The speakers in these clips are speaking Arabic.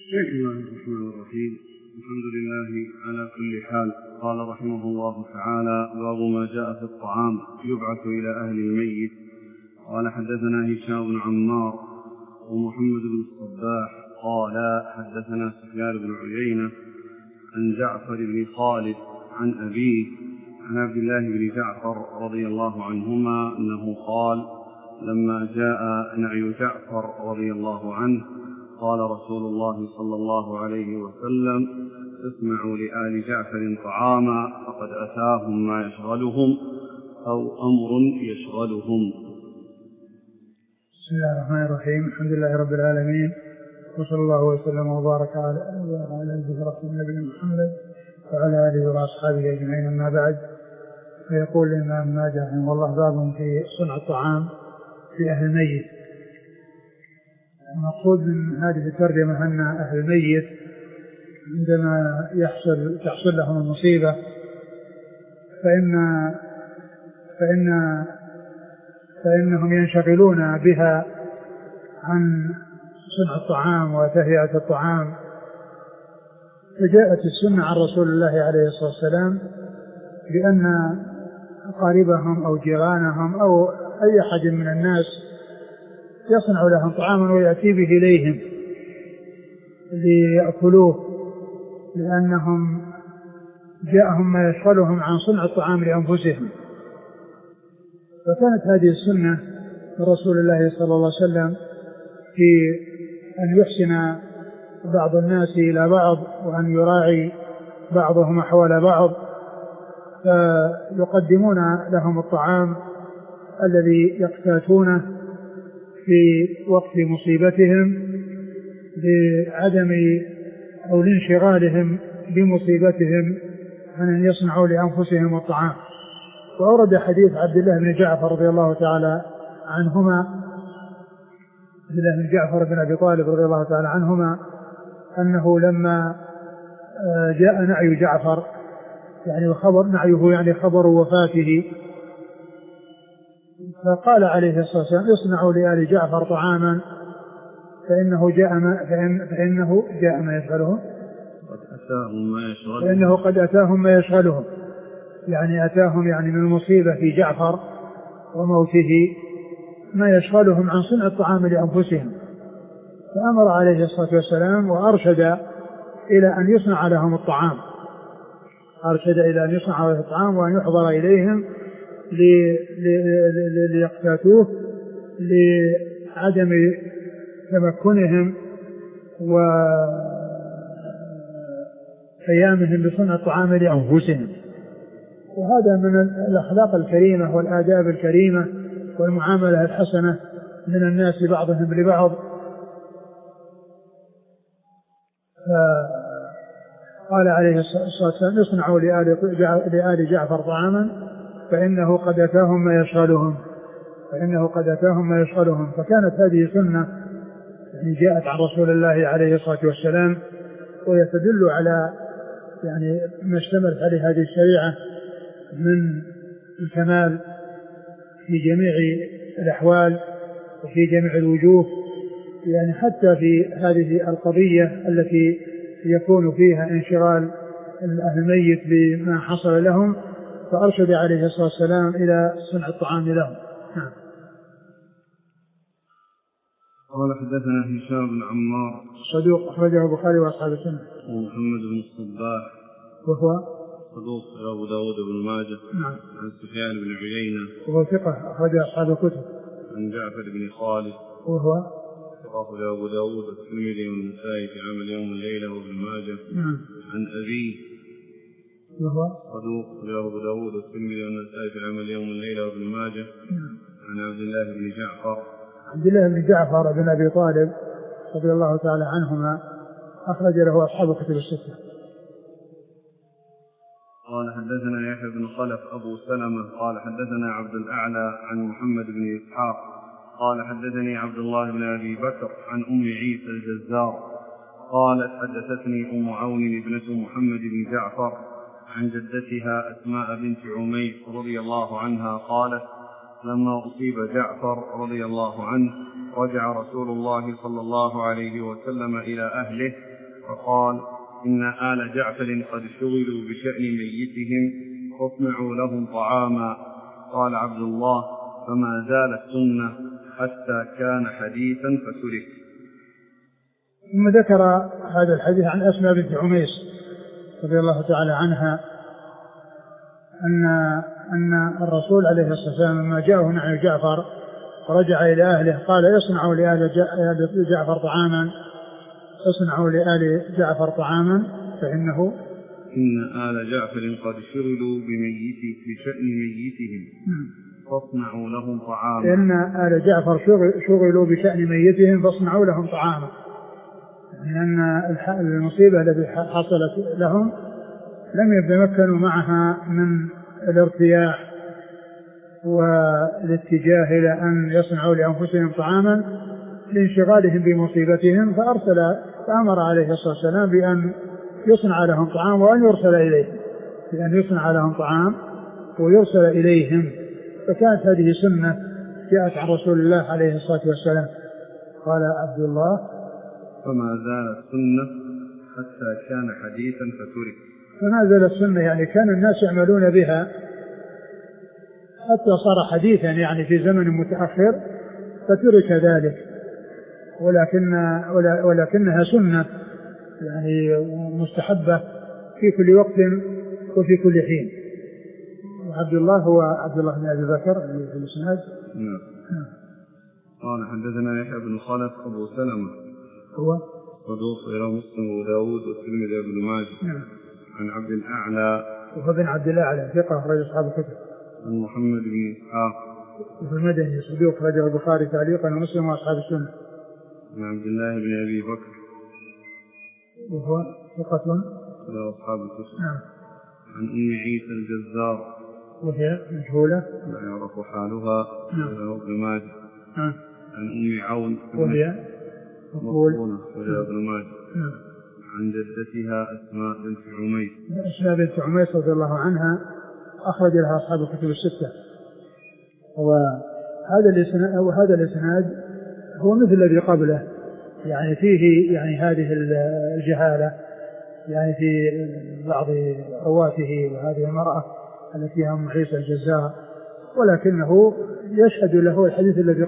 بسم الله الرحمن الرحيم. الحمد لله على كل حال. قال رحمه الله تعالى: باب ما جاء في الطعام يبعث إلى أهل الميت. قال: حدثنا هشام بن عمار ومحمد بن الصباح قال: حدثنا سفيان بن عيينة عن جعفر بن خالد عن أبيه عن عبد الله بن جعفر رضي الله عنهما أنه قال: لما جاء نعي جعفر رضي الله عنه قال رسول الله صلى الله عليه وسلم: اسمعوا لآل جعفر طعاما فقد أتاهم ما يشغلهم أو أمر يشغلهم. بسم الله الرحمن الرحيم. الحمد لله رب العالمين، وصلى الله وسلم وبارك على رسول الله محمد وعلى آله وأصحابه أجمعين. أما بعد، فيقول الإمام ماجه رحمه الله: باب في صنع الطعام في أهل الميت. المقصود من هذه الترجمة أن أهل الميت عندما تحصل لهم المصيبة فإنهم ينشغلون بها عن صنع الطعام وتهيئة الطعام. فجاءت السنة عن رسول الله عليه الصلاة والسلام بأن أقاربهم أو جيرانهم أو أي أحد من الناس يصنع لهم طعاما ويأتي به إليهم ليأكلوه، لأنهم جاءهم ما يشغلهم عن صنع الطعام لأنفسهم. فكانت هذه السنة من رسول الله صلى الله عليه وسلم في أن يحسن بعض الناس إلى بعض وأن يراعي بعضهم أحوال بعض، فيقدمون لهم الطعام الذي يقتاتونه في وقت مصيبتهم لعدم أو لانشغالهم بمصيبتهم عن أن يصنعوا لأنفسهم الطعام. وأورد حديث عبد الله بن جعفر رضي الله تعالى عنهما، عبد الله بن جعفر بن أبي طالب رضي الله تعالى عنهما، أنه لما جاء نعي جعفر، يعني خبر نعيه يعني خبر وفاته، فقال عليه الصلاة والسلام: اصنعوا لآل جعفر طعاما فإنه جاء ما يشغلهم، فإنه قد أتاهم ما يشغلهم، يعني أتاهم يعني من المصيبة في جعفر وموته ما يشغلهم عن صنع الطعام لأنفسهم. فأمر عليه الصلاة والسلام وأرشد إلى أن يصنع لهم الطعام، وأن يحضر إليهم ليقتاتوه لعدم تمكنهم وقيامهم بصنع الطعام لأنفسهم. وهذا من الأخلاق الكريمة والآداب الكريمة والمعاملة الحسنة من الناس بعضهم لبعض. قال عليه الصلاة والسلام: اصنعوا لآل جعفر طعاما فإنه قد أتاهم ما يشغلهم. فكانت هذه سنة يعني جاءت عن رسول الله عليه الصلاة والسلام، ويتدل على يعني ما اشتملت عليه هذه الشريعة من الكمال في جميع الأحوال وفي جميع الوجوه، يعني حتى في هذه القضية التي يكون فيها انشغال أهل الميت بما حصل لهم، فأرشد عليه الصلاة والسلام إلى صنع الطعام لهم. قال: حدثنا هشام بن عمار صدوق أخرجه البخاري وأصحاب السنة. ومحمد بن الصباح وهو صدوق أبو داود بن ماجه. نعم. عن سفيان بن عيينة وهو ثقة أخرج أصحاب الكتب. عن جعفر بن خالد وهو أخرج أبو داود والترمذي والنسائي في عمل يوم الليلة وابن ماجه. نعم. عن أبيه وهو صدوق أخرج أبو داود والترمذي والنسائي في عمل يوم الليلة وابن ماجه. نعم. عن عبد الله بن جعفر بن أبي طالب رضي الله تعالى عنهما، أخرج له أصحاب الكتب الستة. قال: حدثنا يحيى بن خلف أبو سلمة قال: حدثنا عبد الأعلى عن محمد بن إسحاق قال: حدثني عبد الله بن أبي بكر عن أم عيسى الجزار قالت: حدثتني أم عون ابنة محمد بن جعفر عن جدتها أسماء بنت عميس رضي الله عنها قالت: لما أصيب جعفر رضي الله عنه رجع رسول الله صلى الله عليه وسلم إلى أهله فقال: إن آل جعفر قد شغلوا بشأن ميتهم فاصنعوا لهم طعاما. قال عبد الله: فما زالت سنة حتى كان حديثا فترك. ثم ذكر هذا الحديث عن أسماء بنت عميس رضي الله تعالى عنها أن الرسول عليه الصلاة والسلام لما جاءه نعي جعفر ورجع إلى أهله قال: اصنعوا لآل جعفر طعاما، اصنعوا لآل جعفر طعاما فإنه إن آل جعفر قد شغلوا بشأن ميتهم فاصنعوا لهم طعاما. إن آل جعفر شغلوا بشأن ميتهم فاصنعوا لهم طعاما، لأن المصيبة التي حصلت لهم لم يتمكنوا معها من الارتياح والاتجاه إلى أن يصنعوا لأنفسهم طعاما لانشغالهم بمصيبتهم، فأمر عليه الصلاة والسلام بأن يصنع لهم طعام وأن يرسل إليهم، بأن يصنع لهم طعام ويرسل إليهم. فكانت هذه سنة جاءت عن رسول الله عليه الصلاة والسلام. قال عبد الله: فما زالت سنة حتى كان حديثا فترك. فما زالت سنة يعني كان الناس يعملون بها حتى صار حديثا يعني في زمن متأخر فترك ذلك، ولكنها سنة يعني مستحبة في كل وقت وفي كل حين. عبد الله هو عبد الله بن أبي بكر في الإسناد. نعم. قال: حدثنا يحيى بن خلف أبو سلمة هو صدوق غير مسلم وداود والترمذي بن ماجه. نعم. عن عبد الأعلى وهو بن عبد الأعلى ثقة أخرج أصحاب الكتب. عن محمد بن إسحاق وفي المدني صدوق أخرجه البخاري تعليقا ومسلم وأصحاب السنة. عن عبد الله بن أبي بكر وهو ثقة أصحاب الكتب. نعم. عن أم عيسى الجزار وهي مجهولة لا يعرف حالها. نعم. ابن ماجه. نعم. عن أم عون وهي مقبولة ابن ماجه. نعم. عن جدتها أسماء بنت عميس. أسماء بنت عميس رضي الله عنها أخرج لها أصحاب الكتب الستة. وهذا الإسناد هو مثل الذي قبله، يعني فيه يعني هذه الجهالة يعني في بعض رواته، وهذه المرأة التي هي أم عيسى الجزار، ولكنه يشهد له الحديث الذي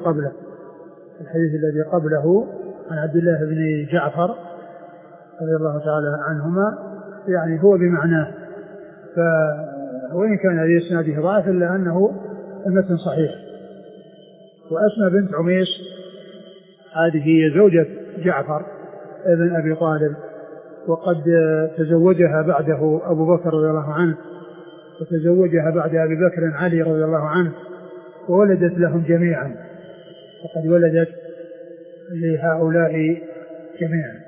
قبله عن عبد الله بن جعفر رضي الله تعالى عنهما، يعني هو بمعناه. وإن كان هذه إسناده ضعف إلا أنه المتن صحيح. وأسماء بنت عميس هذه هي زوجة جعفر ابن أبي طالب، وقد تزوجها بعده أبو بكر رضي الله عنه، وتزوجها بعد أبي بكر علي رضي الله عنه، وولدت لهم جميعا، وقد ولدت لهؤلاء جميعا.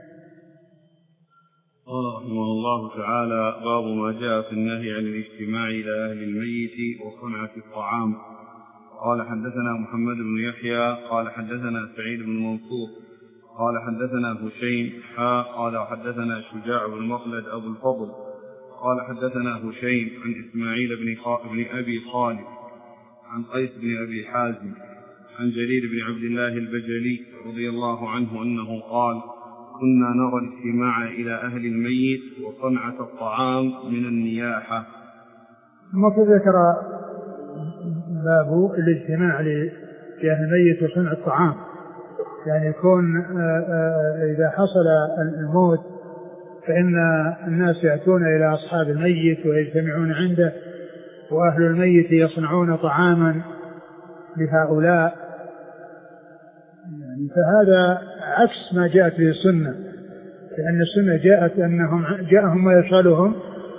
قال رحمه الله تعالى: باب ما جاء في النهي عن الاجتماع إلى أهل الميت وصنعة الطعام. قال: حدثنا محمد بن يحيى قال: حدثنا سعيد بن منصور قال: حدثنا هشيم قال: حدثنا شجاع بن مخلد أبو الفضل قال: حدثنا هشيم عن إسماعيل بن أبي خالد عن قيس بن أبي حازم عن جرير بن عبد الله البجلي رضي الله عنه أنه قال: كنا نرى الاجتماع إلى أهل الميت وصنعة الطعام من النياحة. ثم ذكر باب الاجتماع لأهل الميت وصنع الطعام، يعني يكون إذا حصل الموت فإن الناس يأتون إلى أصحاب الميت ويجتمعون عنده، وأهل الميت يصنعون طعاما لهؤلاء، يعني فهذا عكس ما جاءت به السنة، لأن السنة جاءت أنهم جاءهم ما يشغلهم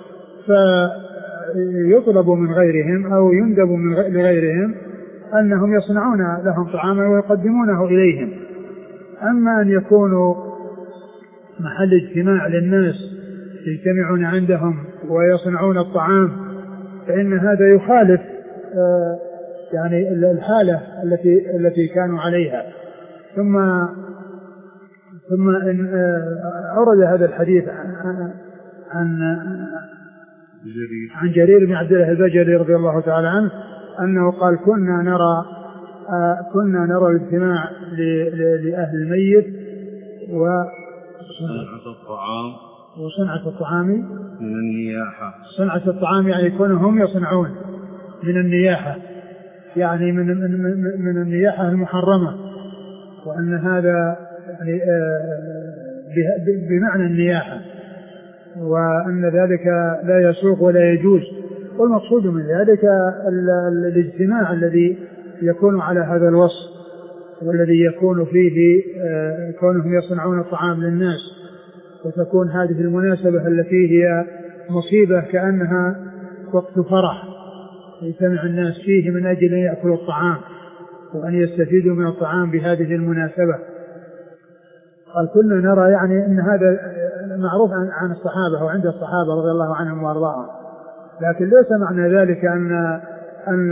فيطلب من غيرهم أو يندب لغيرهم أنهم يصنعون لهم طعاما ويقدمونه إليهم. أما أن يكونوا محل اجتماع للناس يجتمعون عندهم ويصنعون الطعام فإن هذا يخالف يعني الحالة التي كانوا عليها. ثم إن أورد هذا الحديث عن جرير بن عبد الله البجلي رضي الله تعالى عنه أنه قال: كنا نرى الاجتماع لأهل الميت صنعة الطعام وصنعة الطعام من النياحة. صنعة الطعام يعني يكونوا هم يصنعون من النياحة، يعني من النياحة المحرمة، وأن هذا يعني بمعنى النياحة، وأن ذلك لا يسوق ولا يجوز. والمقصود من ذلك الاجتماع الذي يكون على هذا الوصف، والذي يكون فيه كونهم يصنعون الطعام للناس، وتكون هذه المناسبة التي هي مصيبة كأنها وقت فرح يجتمع الناس فيه من أجل أن يأكلوا الطعام وأن يستفيدوا من الطعام بهذه المناسبة. قال كنا نرى يعني أن هذا معروف عن الصحابة وعند الصحابة رضي الله عنهم وارضاهم، لكن ليس معنى ذلك أن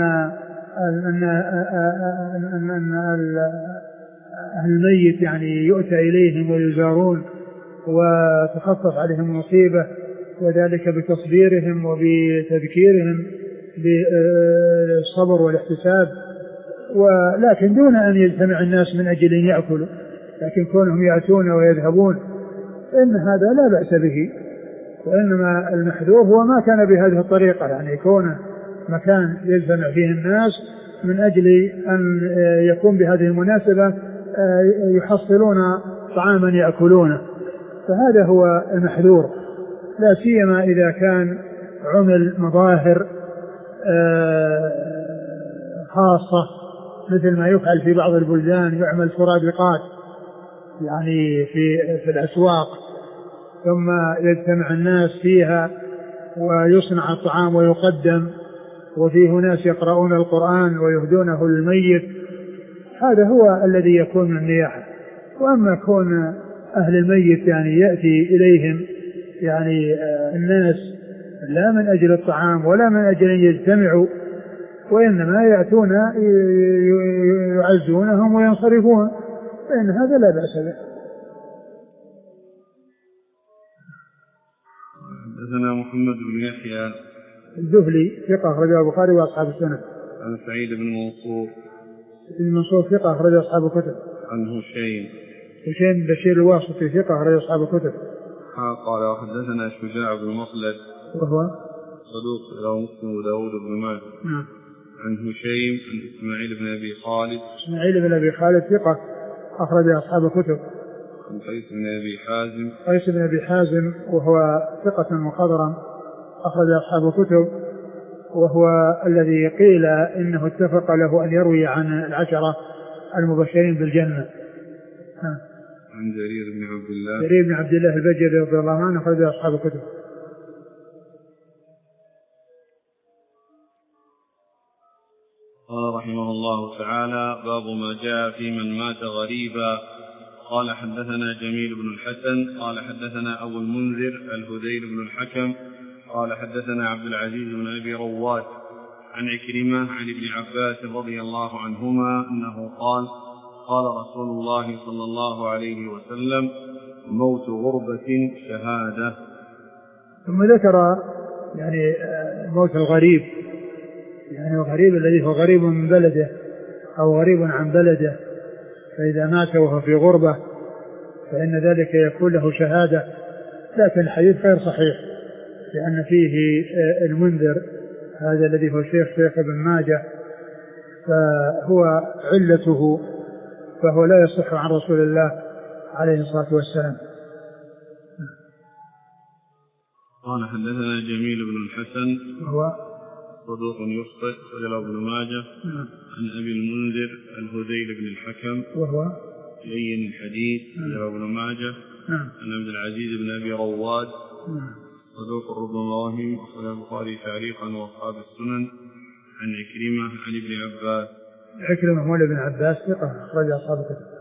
أهل الميت يعني يؤتى إليهم ويزارون وتخفف عليهم المصيبة، وذلك بتصبيرهم وبتذكيرهم بالصبر والاحتساب، ولكن دون أن يجتمع الناس من أجل أن يأكلوا، لكن كونهم يأتون ويذهبون فإن هذا لا بأس به. وإنما المحذور هو ما كان بهذه الطريقة، يعني يكون مكان يجتمع فيه الناس من أجل أن يكون بهذه المناسبة يحصلون طعاما يأكلونه، فهذا هو المحذور، لا سيما إذا كان عمل مظاهر خاصة مثل ما يفعل في بعض البلدان، يعمل سرادقات يعني في الأسواق ثم يجتمع الناس فيها ويصنع الطعام ويقدم، وفيه ناس يقرؤون القرآن ويهدونه للميت، هذا هو الذي يكون من النياحة. وأما كون أهل الميت يعني يأتي إليهم يعني الناس لا من أجل الطعام ولا من أجل أن يجتمعوا، وإنما يأتون يعزونهم وينصرفون، فإن هذا لا بأس به. حدثنا محمد بن يحيى الذهلي ثقة أخرجه البخاري وأصحاب السنن. عن سعيد بن منصور ثقة أخرجه أصحاب الكتب. عن هشيم بن بشير الواسطي ثقة أخرجه أصحاب الكتب. قال وحدثنا شجاع بن مخلد وهو صدوق رواه مسلم وداود بن ماجه. عن هشيم عن إسماعيل بن أبي خالد ثقة أخرج أصحاب الكتب. عن قيس بن أبي حازم وهو ثقة مخضرم أخرج أصحاب الكتب، وهو الذي قيل إنه اتفق له أن يروي عن العشرة المبشرين بالجنة. عن جرير بن عبد الله البجلي رضي الله عنه أخرج أصحاب الكتب. قال رحمه الله تعالى باب ما جاء في من مات غريبا. قال حدثنا جميل بن الحسن قال حدثنا أبو المنذر الهذيل بن الحكم قال حدثنا عبد العزيز بن أبي رواد عن عكرمة عن ابن عباس رضي الله عنهما أنه قال قال رسول الله صلى الله عليه وسلم موت غربة شهادة. ثم ذكر يعني موت الغريب، يعني الغريب الذي هو غريب من بلده أو غريب عن بلده، فإذا مات وهو في غربة فإن ذلك يكون له شهادة، لكن الحديث غير صحيح لأن فيه المنذر هذا الذي هو شيخ ابن ماجه، فهو علته، فهو لا يصح عن رسول الله عليه الصلاة والسلام. قال حدثنا جميل بن الحسن وهو صدوق يخطئ وله ابن ماجه. عن أبي المنذر الهذيل بن الحكم وهو لين الحديث وله ابن ماجه. عن عبد العزيز بن أبي رواد صدوق ربما وهم أخرجه البخاري تعليقا وأصحاب السنن. عن عكرمة عن ابن عباس. عكرمة مولى بن عباس ثقة أخرج أصحاب الكتب.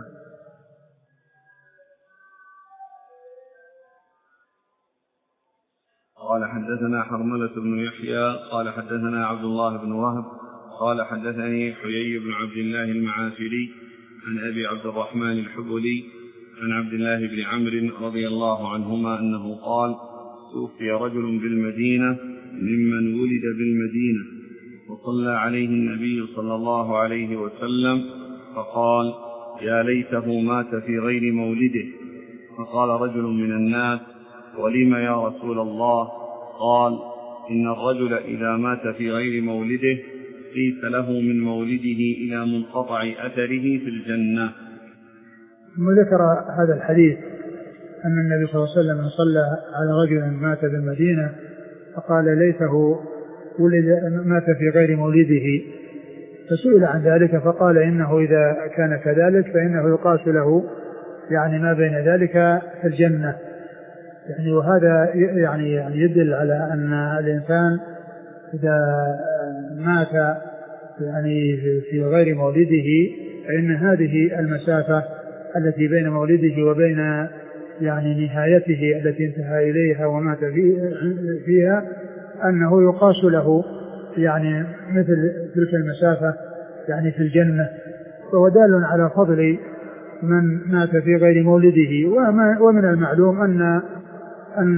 قال حدثنا حرملة بن يحيى قال حدثنا عبد الله بن وهب قال حدثني حيي بن عبد الله المعافري عن أبي عبد الرحمن الحبلي عن عبد الله بن عمرو رضي الله عنهما أنه قال توفي رجل بالمدينة ممن ولد بالمدينة وصلى عليه النبي صلى الله عليه وسلم فقال يا ليته مات في غير مولده فقال رجل من الناس: ولم يا رسول الله؟ قال: إن الرجل إذا مات في غير مولده قيس له من مولده إلى منقطع أثره في الجنة. ثم ذكر هذا الحديث أن النبي صلى الله عليه وسلم صلى على رجل مات بالمدينة فقال: ليته مات في غير مولده، فسئل عن ذلك فقال: إنه إذا كان كذلك فإنه يقاس له يعني ما بين ذلك في الجنة. يعني وهذا يعني يدل على أن الإنسان إذا مات يعني في غير مولده فإن هذه المسافة التي بين مولده وبين يعني نهايته التي انتهى إليها ومات فيها أنه يقاس له يعني مثل تلك المسافة يعني في الجنة. فهو دال على فضل من مات في غير مولده. ومن المعلوم أن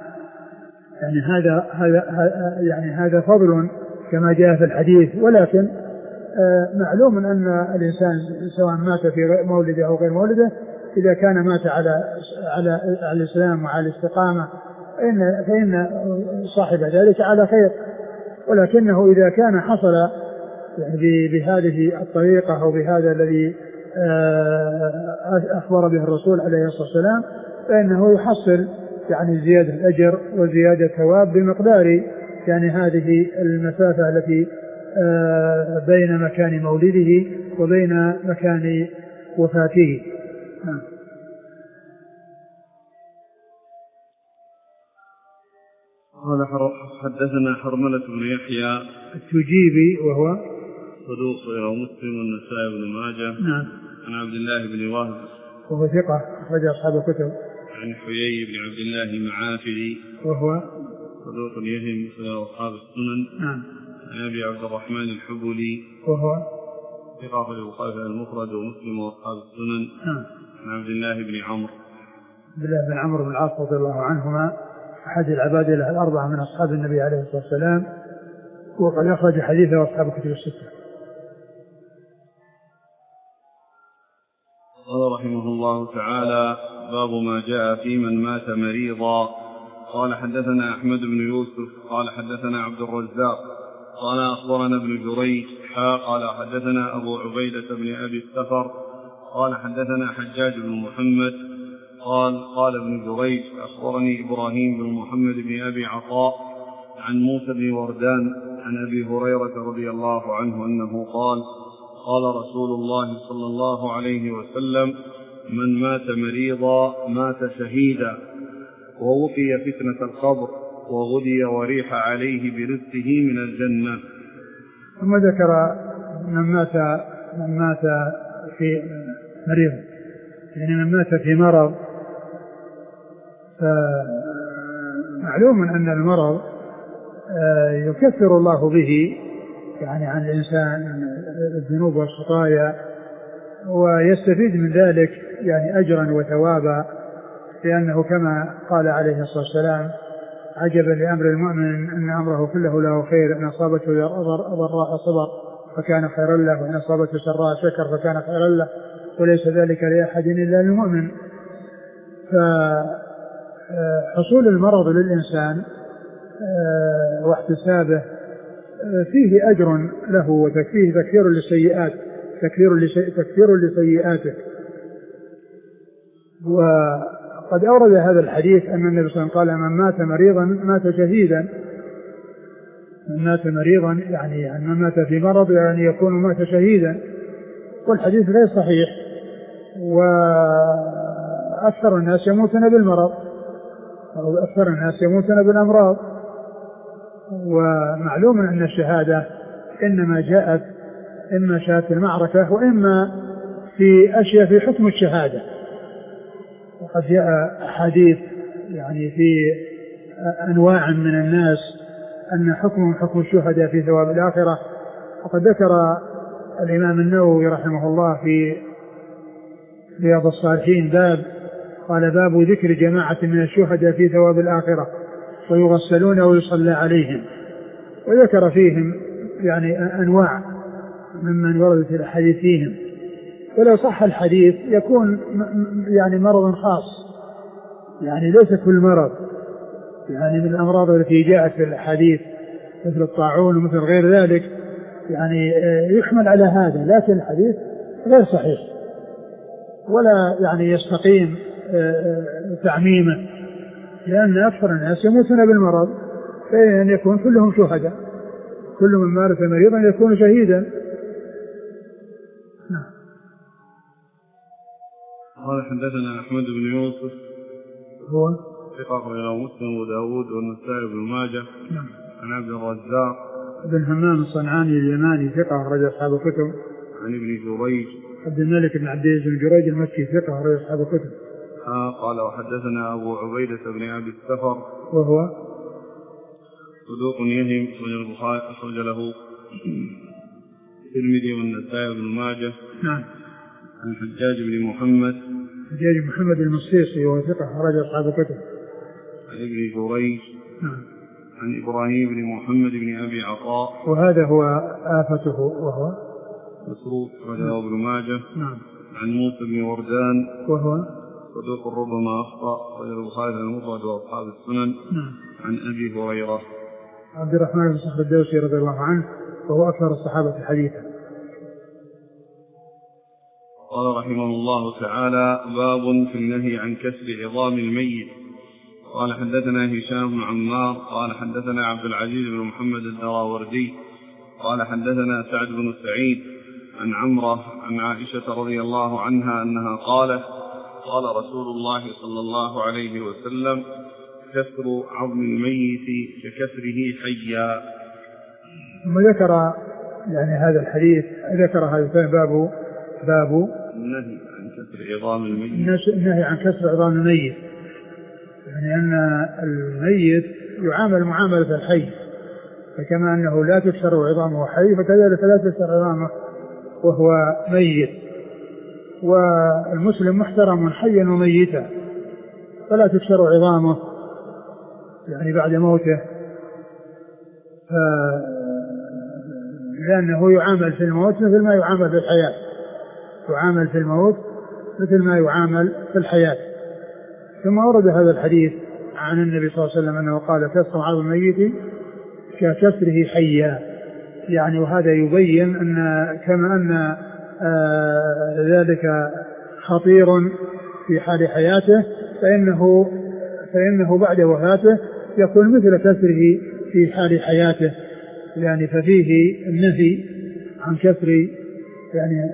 يعني هذا فضل كما جاء في الحديث، ولكن معلوم أن الإنسان سواء مات في مولده أو غير مولده إذا كان مات على الإسلام وعلى الاستقامة فإن صاحب ذلك على خير، ولكنه إذا كان حصل يعني بهذه الطريقة أو بهذا الذي أخبر به الرسول عليه الصلاة والسلام فإنه يحصل يعني زيادة الأجر وزيادة ثواب بمقدار يعني هذه المسافة التي بين مكان مولده وبين مكان وفاته. قال: حدثنا حرملة بن يحيى التجيبي وهو صدوق رواه مسلم والنسائي بن ماجه. نعم. عن عبد الله بن وهب وهو ثقة أخرج أصحاب الكتب. عن حيي بن عبد الله المعافري وهو صدوق يهم أصحاب السنن. نعم. عن أبي عبد الرحمن الحبلي وهو ثقة في البخاري المفرد ومسلم وأصحاب السنن. نعم. عن عبد الله بن عمرو بن عمرو بن العاص رضي الله عنهما أحد العباد الأربعة من أصحاب النبي عليه الصلاة والسلام، وقد أخرج حديثه أصحاب الكتب الستة. قال رحمه الله تعالى: باب ما جاء في من مات مريضا. قال: حدثنا أحمد بن يوسف قال حدثنا عبد الرزاق قال أخبرنا ابن جريج قال حدثنا أبو عبيدة بن أبي السفر قال حدثنا حجاج بن محمد قال ابن جريج: أخبرني إبراهيم بن محمد بن أبي عطاء عن موسى بن وردان عن أبي هريرة رضي الله عنه أنه قال: قال رسول الله صلى الله عليه وسلم: من مات مريضا مات شهيدا، ووقي فتنة القبر، وغدي وريح عليه برزقه من الجنة. ثم ذكر من مات في مريض، يعني من مات في مرض. فمعلوم أن المرض يكفر الله به يعني عن الإنسان الذنوب والخطايا، ويستفيد من ذلك يعني أجرا وثوابا، لأنه كما قال عليه الصلاة والسلام: عجبا لأمر المؤمن أن أمره كله له خير، إن أصابته ضراء صبر فكان خيرا له، وإن أصابته سراء شكر فكان خيرا له، وليس ذلك لأحد إلا للمؤمن. فحصول المرض للإنسان واحتسابه فيه أجر له وفيه تكفير للسيئات، تكفير لسيئاته. وقد أورد هذا الحديث أن النبي صلى الله عليه وسلم قال: من مات مريضا مات شهيدا. من مات مريضا يعني من مات في مرض يعني يكون مات شهيدا، والحديث غير صحيح، وأكثر الناس يموتون بالمرض أو أكثر الناس يموتون بالأمراض. ومعلوم أن الشهادة إنما جاءت إما شهادة المعركة وإما في أشياء في حكم الشهادة. وقد جاء أحاديث يعني في أنواع من الناس أن حكمهم حكم الشهداء في ثواب الآخرة. وقد ذكر الإمام النووي رحمه الله في رياض الصالحين قال: باب ذكر جماعة من الشهداء في ثواب الآخرة ويغسلون ويصلى عليهم. وذكر فيهم يعني أنواع ممن وردت الأحاديث فيهم. ولو صح الحديث يكون يعني مرض خاص يعني ليس كل مرض يعني من الأمراض التي جاءت في الحديث مثل الطاعون ومثل غير ذلك يعني يحمل على هذا، لكن الحديث غير صحيح ولا يعني يستقيم تعميمه، لأن أكثر الناس يموتون بالمرض، فإن يكون كلهم شهداء، كل من مارس مريضا يكون شهيدا. قال حدثنا أحمد بن يوسف هو ثقة أخرجه مسلم وداود والنسائي بن ماجه عن عبد الرزاق بن همام الصنعاني اليماني ثقة أخرج أصحاب الكتب عن ابن جريج عبد الملك بن عبد العزيز بن جريج المكي ثقة أخرج أصحاب الكتب. قال وحدثنا أبو عبيدة بن أبي السفر وهو صدوق يهم من البخاري أخرج له الترمذي والنسائي بن ماجه. نعم. عن حجاج بن محمد المصيصي وهو ثقة أخرج أصحاب الكتب. عن ابن جريج. نعم. عن إبراهيم بن محمد بن أبي عطاء وهذا هو آفته وهو مسروق أخرجه ابن ماجه. نعم. عن موسى بن وردان وهو صدوق ربما أخطأ أخرجه البخاري المفرد وأصحاب السنن. نعم. عن أبي هريرة عبد الرحمن بن صخر الدوسي رضي الله عنه وهو أكثر الصحابة حديثا. قال رحمه الله تعالى باب في النهي عن كسر عظام الميت. قال حدثنا هشام بن عمار قال حدثنا عبد العزيز بن محمد الدراوردي قال حدثنا سعد بن سعيد عن عمرة عن عائشة رضي الله عنها أنها قالت قال رسول الله صلى الله عليه وسلم كسر عظم الميت ككسره حيا. ثم ذكر يعني هذا الحديث، ذكر هذا باب النهي عن كسر عظام الميت. النهي عن كسر عظام الميت، يعني أن الميت يعامل معاملة الحي، فكما أنه لا تكسر عظامه حي فكذلك لا تكسر عظامه وهو ميت، والمسلم محترم حيا وميتا فلا تكسر عظامه يعني بعد موته، لأنه يعامل في الموت مثل ما يعامل في الحياة، يعامل في الموت مثل ما يعامل في الحياة. ثم ورد هذا الحديث عن النبي صلى الله عليه وسلم أنه قال كسر عظم الميت ككسره حيا، يعني وهذا يبين أن كما أن ذلك خطير في حال حياته فإنه بعد وفاته يكون مثل كسره في حال حياته، يعني ففيه النهي عن كسر يعني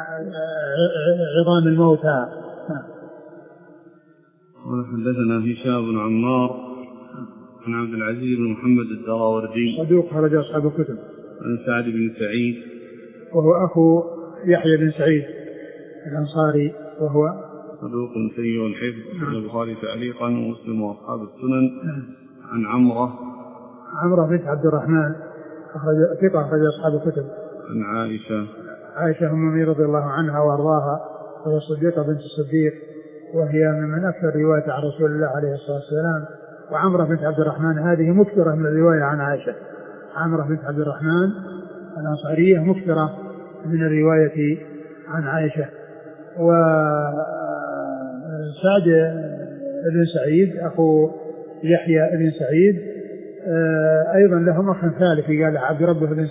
عظام الموتى. حدثنا هشام بن عمار عن عبد العزيز بن محمد الدراوردي صدوق خرج أصحاب الكتب. عن سعد بن سعيد وهو أخو يحيى بن سعيد الأنصاري وهو صدوق سيء الحفظ أخرج البخاري تعليقا ومسلم وأصحاب السنن. عن عمرة بنت عبد الرحمن ثقة أخرج أصحاب الكتب. عن عائشة أم المؤمنين رضي الله عنها وأرضاها، وهي الصديقة بنت الصديق، وهي من أكثر رواية عن رسول الله عليه الصلاة والسلام. وعمرة بنت عبد الرحمن هذه مكثرة من الرواية عن عائشة، عمرة بنت عبد الرحمن الأنصارية مكثرة من الرواية عن عائشة. وسعد بن سعيد أخو يحيى بن سعيد أيضا لهم أخ ثالث قال عبد ربه بن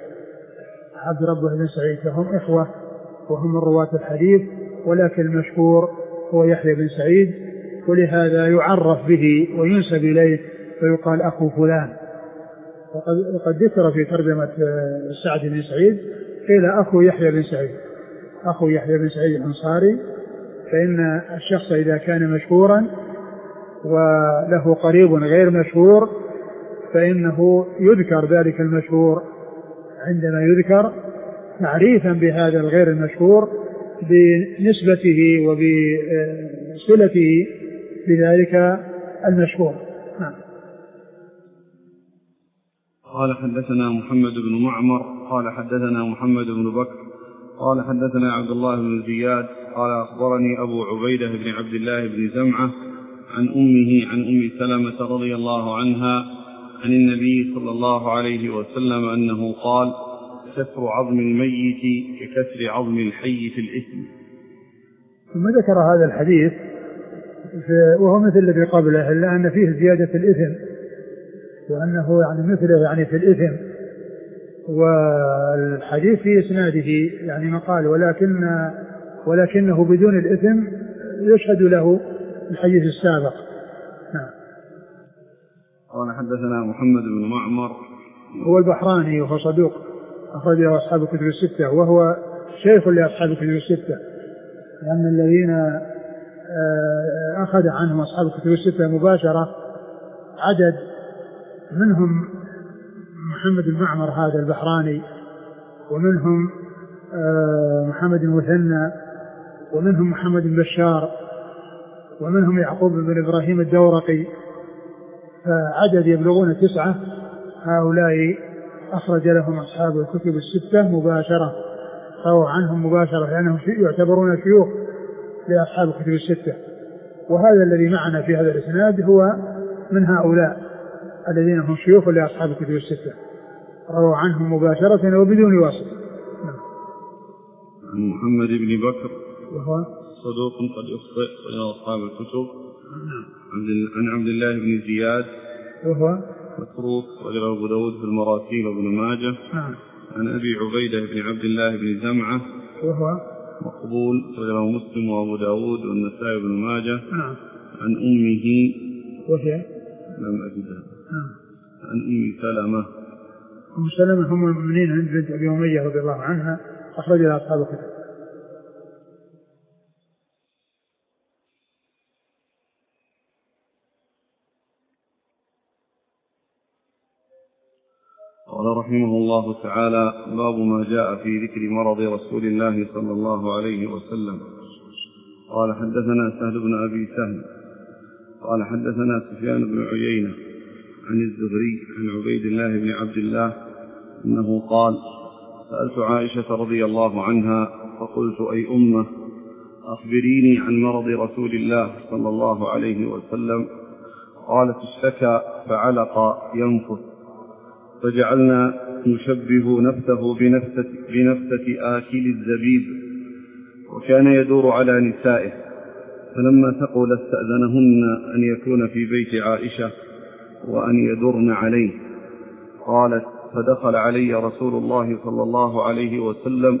سعيد، فهم إخوة وهم من رواة الحديث، ولكن المشهور هو يحيى بن سعيد، ولهذا يعرف به وينسب إليه فيقال أخو فلان. وقد ذكر في ترجمة سعد بن سعيد قيل أخو يحيى بن سعيد الأنصاري، فإن الشخص إذا كان مشهورا وله قريب غير مشهور فإنه يذكر ذلك المشهور عندما يذكر تعريفا بهذا الغير المشهور بنسبته وبصلته بذلك المشهور. قال حدثنا محمد بن معمر قال حدثنا محمد بن بكر قال حدثنا عبد الله بن زياد قال أخبرني أبو عبيدة بن عبد الله بن زمعة عن أمه عن أم سلمة رضي الله عنها عن النبي صلى الله عليه وسلم أنه قال كسر عظم الميت ككسر عظم الحي في الإثم. ثم ذكر هذا الحديث وهو مثل الذي قبله، إلا أن فيه زيادة الإثم، وأنه يعني مثله يعني في الإثم. والحديث في إسناده يعني مقال، ولكنه بدون الإثم يشهد له الحديث السابق. نعم. قال حدثنا محمد بن معمر هو البحراني وهو صدوق أخرج له أصحاب الكتب الستة، وهو شيخ لأصحاب الكتب الستة، لأن الذين أخذ عنهم أصحاب الكتب الستة مباشرة عدد، منهم محمد بن معمر هذا البحراني، ومنهم محمد بن مثنى، ومنهم محمد بن بشار، ومنهم يعقوب بن إبراهيم الدورقي، فعدد يبلغون 9. هؤلاء أخرج لهم أصحاب الكتب الستة مباشرة، رووا عنهم مباشرة، لأنهم يعتبرون شيوخ لأصحاب الكتب الستة. وهذا الذي معنا في هذا الإسناد هو من هؤلاء الذين هم شيوخ لأصحاب الكتب الستة، رووا عنهم مباشرة وبدون واسطة. عن محمد بن بكر وهو صدوق قد يخطئ إلى أصحاب الكتب. عن عبد الله بن زياد وهو متروك وله أبو داود في المراسيل وابن ماجه. عن أبي عبيدة بن عبد الله بن زمعة وهو مقبول وله مسلم وأبو داود والنسائي بن ماجه. عن أمه وهي لم أجدها. عن أم سلمة. أم سلمة هم المؤمنين عند بنت أبي أمية رضي الله عنها، أخرج لها أصحاب الكتب. قال رحمه الله تعالى: باب ما جاء في ذكر مرض رسول الله صلى الله عليه وسلم. قال حدثنا سهل بن أبي سهل قال حدثنا سفيان بن عيينة عن الزهري عن عبيد الله بن عبد الله أنه قال: سألت عائشة رضي الله عنها فقلت: أي أمة، أخبريني عن مرض رسول الله صلى الله عليه وسلم. قالت: اشتكى فعلق ينفث، فجعلنا نشبه نفسه بنفسة آكل الزبيب، وكان يدور على نسائه، فلما ثقل استأذنهن أن يكون في بيت عائشة وأن يدرن عليه. قالت: فدخل علي رسول الله صلى الله عليه وسلم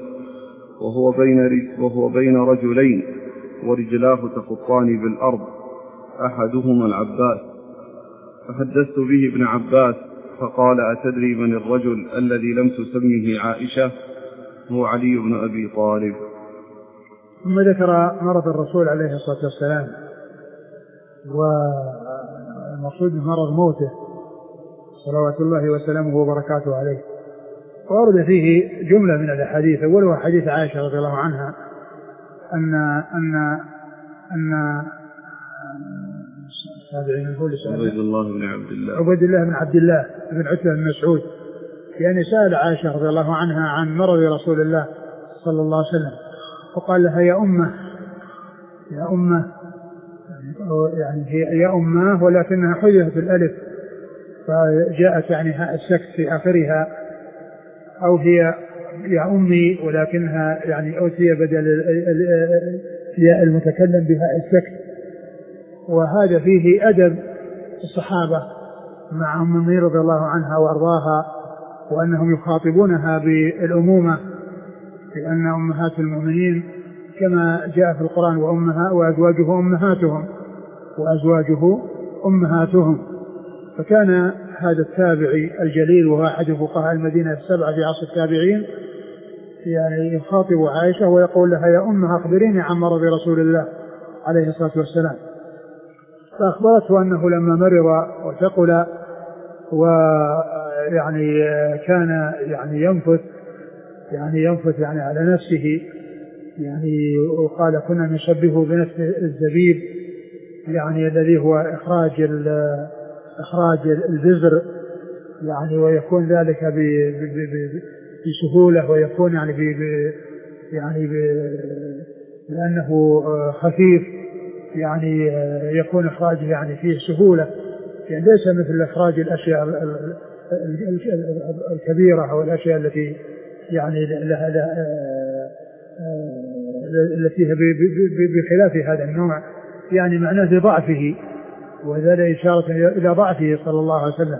وهو بين رجلين ورجلاه تخطان بالأرض، أحدهما العباس، فحدثت به ابن عباس فقال: أتدري من الرجل الذي لم تسمه عائشة؟ هو علي بن أبي طالب. ثم ذكر مرض الرسول عليه الصلاة والسلام، والمقصود مرض موته صلوات الله وسلامه وبركاته عليه. وورد فيه جملة من الأحاديث، أولها حديث عائشة رضي الله عنها أن عبيد الله بن عبد الله بن عتبة بن مسعود، يعني سأل عائشة رضي الله عنها عن مرض رسول الله صلى الله عليه وسلم، فقال لها: يا أمة، يعني هي يا أمة ولكنها حذفت الألف فجاءت يعني هاء السكت في آخرها، أو هي يا أمي ولكنها يعني أوتي بدل ياء المتكلم بهاء السكت. وهذا فيه أدب الصحابة مع أم المؤمنين رضي الله عنها وأرضاها، وأنهم يخاطبونها بالأمومة، لأن أمهات المؤمنين كما جاء في القرآن وأزواجه أمهاتهم. فكان هذا التابعي الجليل وهو أحد فقهاء المدينة السبعة في عصر التابعين يعني يخاطب عائشة ويقول لها: يا أمة، أخبريني عن مرض رسول الله عليه الصلاة والسلام. فأخبرته أنه لما مرض وثقل ويعني كان يعني ينفث يعني على نفسه، يعني وقال: كنا نشبهه بنفس الزبيب، يعني الذي هو إخراج البذر، يعني ويكون ذلك بسهولة، ويكون يعني لأنه خفيف، يعني يكون إخراجه يعني فيه سهولة، يعني ليس مثل إخراج الأشياء الكبيرة أو الأشياء التي يعني التي بخلاف هذا النوع يعني معناه بضعفه، وذلك إشارة إلى ضعفه صلى الله عليه وسلم.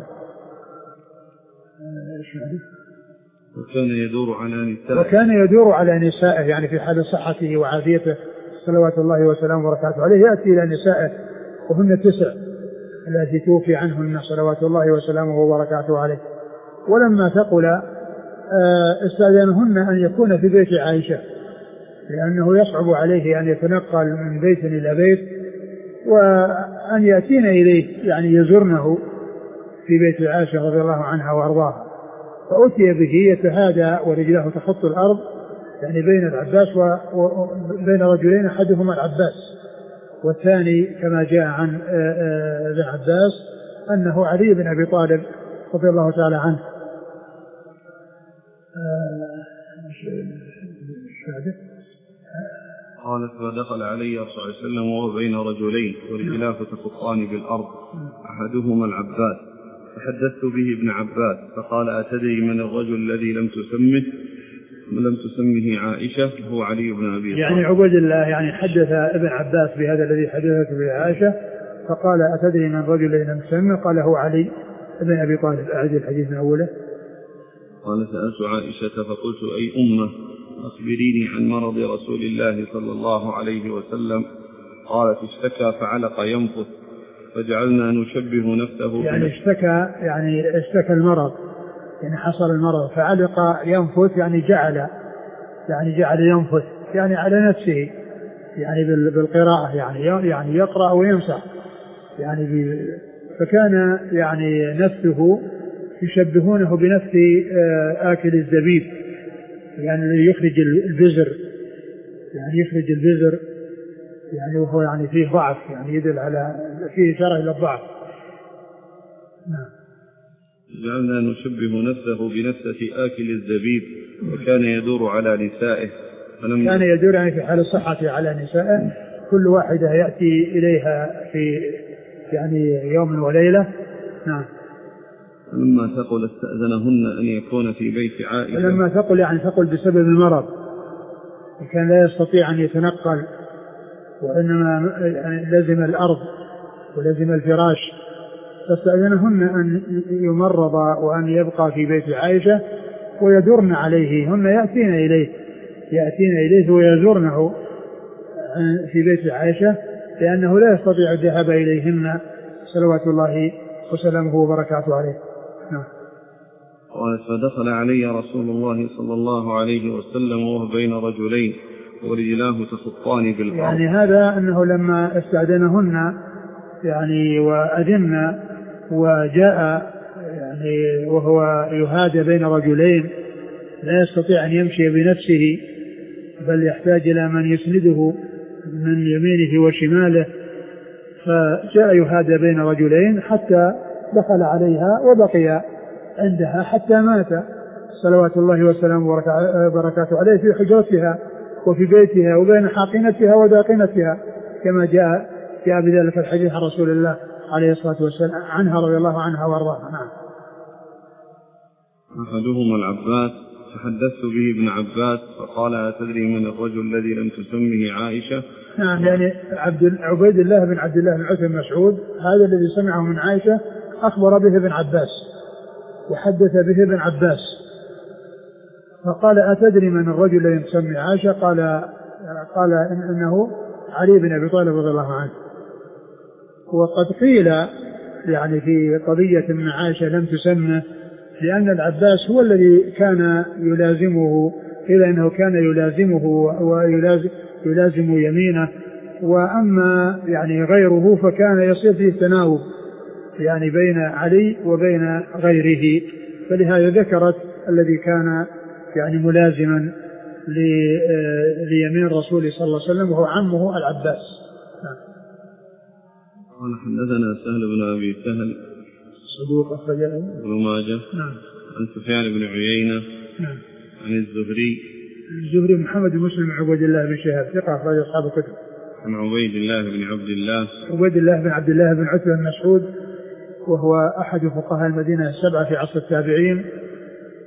وكان يدور على نسائه يعني في حال صحته وعافيته صلوات الله وسلامه وبركاته عليه، يأتي إلى نسائه وهن 9 التي توفي عنهن صلوات الله وسلامه وبركاته عليه. ولما ثقل استأذنهن أن يكون في بيت عائشة، لأنه يصعب عليه أن يتنقل من بيت إلى بيت، وأن يأتين إليه يعني يزرنه في بيت عائشة رضي الله عنها وأرضاها. فأتي به يتهادى ورجله تخط الأرض يعني بين العباس وبين رجلين، أحدهما العباس والثاني كما جاء عن ابن عباس أنه علي بن أبي طالب رضي الله تعالى عنه. قالت فدخل علي صلى الله عليه وسلم وهو بين رجلين ورجلاه تخطان بالأرض أحدهما العباس، فحدثت به ابن عباس فقال أتدري من الرجل الذي لم تسمه عائشة؟ هو علي بن أبي طالب. يعني عبد الله يعني حدث ابن عباس بهذا الذي حدثته به عائشة، فقال أتدري من الرجل الذي لم تسمه؟ قال هو علي بن أبي طالب. أعد الحديث من أوله. قال سألت عائشة فقلت أي أمة أخبريني عن مرض رسول الله صلى الله عليه وسلم. قالت اشتكى فعلق ينفث فجعلنا نشبه نفسه يعني اشتكى المرض، يعني حصل المرض فعلق ينفث يعني جعل ينفث يعني على نفسه يعني بالقراءة يعني يقرأ ويمسح يعني فكان يعني نفسه يشبهونه بنفس آكل الزبيب، يعني يخرج البزر يعني وهو يعني فيه ضعف، يعني يدل على فيه إشارة إلى الضعف. جعلنا نشبه نفسه بنفسة آكل الزبيب وكان يدور على نسائه. كان يدور يعني في حال الصحة على نسائه، كل واحدة يأتي إليها في يعني يوم وليلة. نعم. لما ثقل استأذنهن أن يكون في بيت عائشة. لما ثقل يعني ثقل بسبب المرض، وكان لا يستطيع أن يتنقل، وإنما لزم الأرض ولزم الفراش، فاستأذنهن أن يمرض وأن يبقى في بيت عائشة ويدرن عليه، هن يأتين إليه ويزورنه في بيت عائشة، لأنه لا يستطيع الذهاب إليهن صلوات الله وسلامه وبركاته عليه. قالت فدخل علي رسول الله صلى الله عليه وسلم وهو بين رجلين ورجلاه تخطان بالأرض. يعني هذا أنه لما استأذنهن يعني وأذن وجاء يعني وهو يهادى بين رجلين لا يستطيع أن يمشي بنفسه، بل يحتاج إلى من يسنده من يمينه وشماله، فجاء يهادى بين رجلين حتى دخل عليها وبقي عندها حتى مات صلوات الله وسلامه وبركاته عليه في حجرتها وفي بيتها وبين حاقنتها وداقنتها، كما جاء بذلك الحديث عن رسول الله عليه الصلاة والسلام عنها رضي الله عنها وارضاها. نعم. أحدهما العباس فحدثت به ابن عباس فقال أتدري من الرجل الذي لم تسمه عائشة؟ نعم، يعني عبيد الله بن عبد الله بن عتبة بن مسعود هذا الذي سمعه من عائشة أخبر به ابن عباس وحدث به ابن عباس، فقال أتدري من الرجل الذي تسمي عائشة؟ قال إنه علي بن أبي طالب رضي الله عنه. وقد قيل يعني في قضية من عائشة لم تسمه لأن العباس هو الذي كان يلازمه، إلا أنه كان يلازمه ويلازم يمينه، وأما يعني غيره فكان يصير فيه تناوب يعني بين علي وبين غيره، فلهذا ذكرت الذي كان يعني ملازما ليمين رسول صلى الله عليه وسلم وهو عمه العباس. قال حدثنا سهل بن أبي سهل صدوق أخرج له ابن ماجه. نعم. عن سفيان بن عيينة. نعم. عن الزهري محمد بن مسلم عبيد الله بن شهاب ثقة أخرج أصحاب الكتب. عن عبيد الله بن عبد الله بن عتبة بن مسعود وهو أحد فقهاء المدينة 7 في عصر التابعين،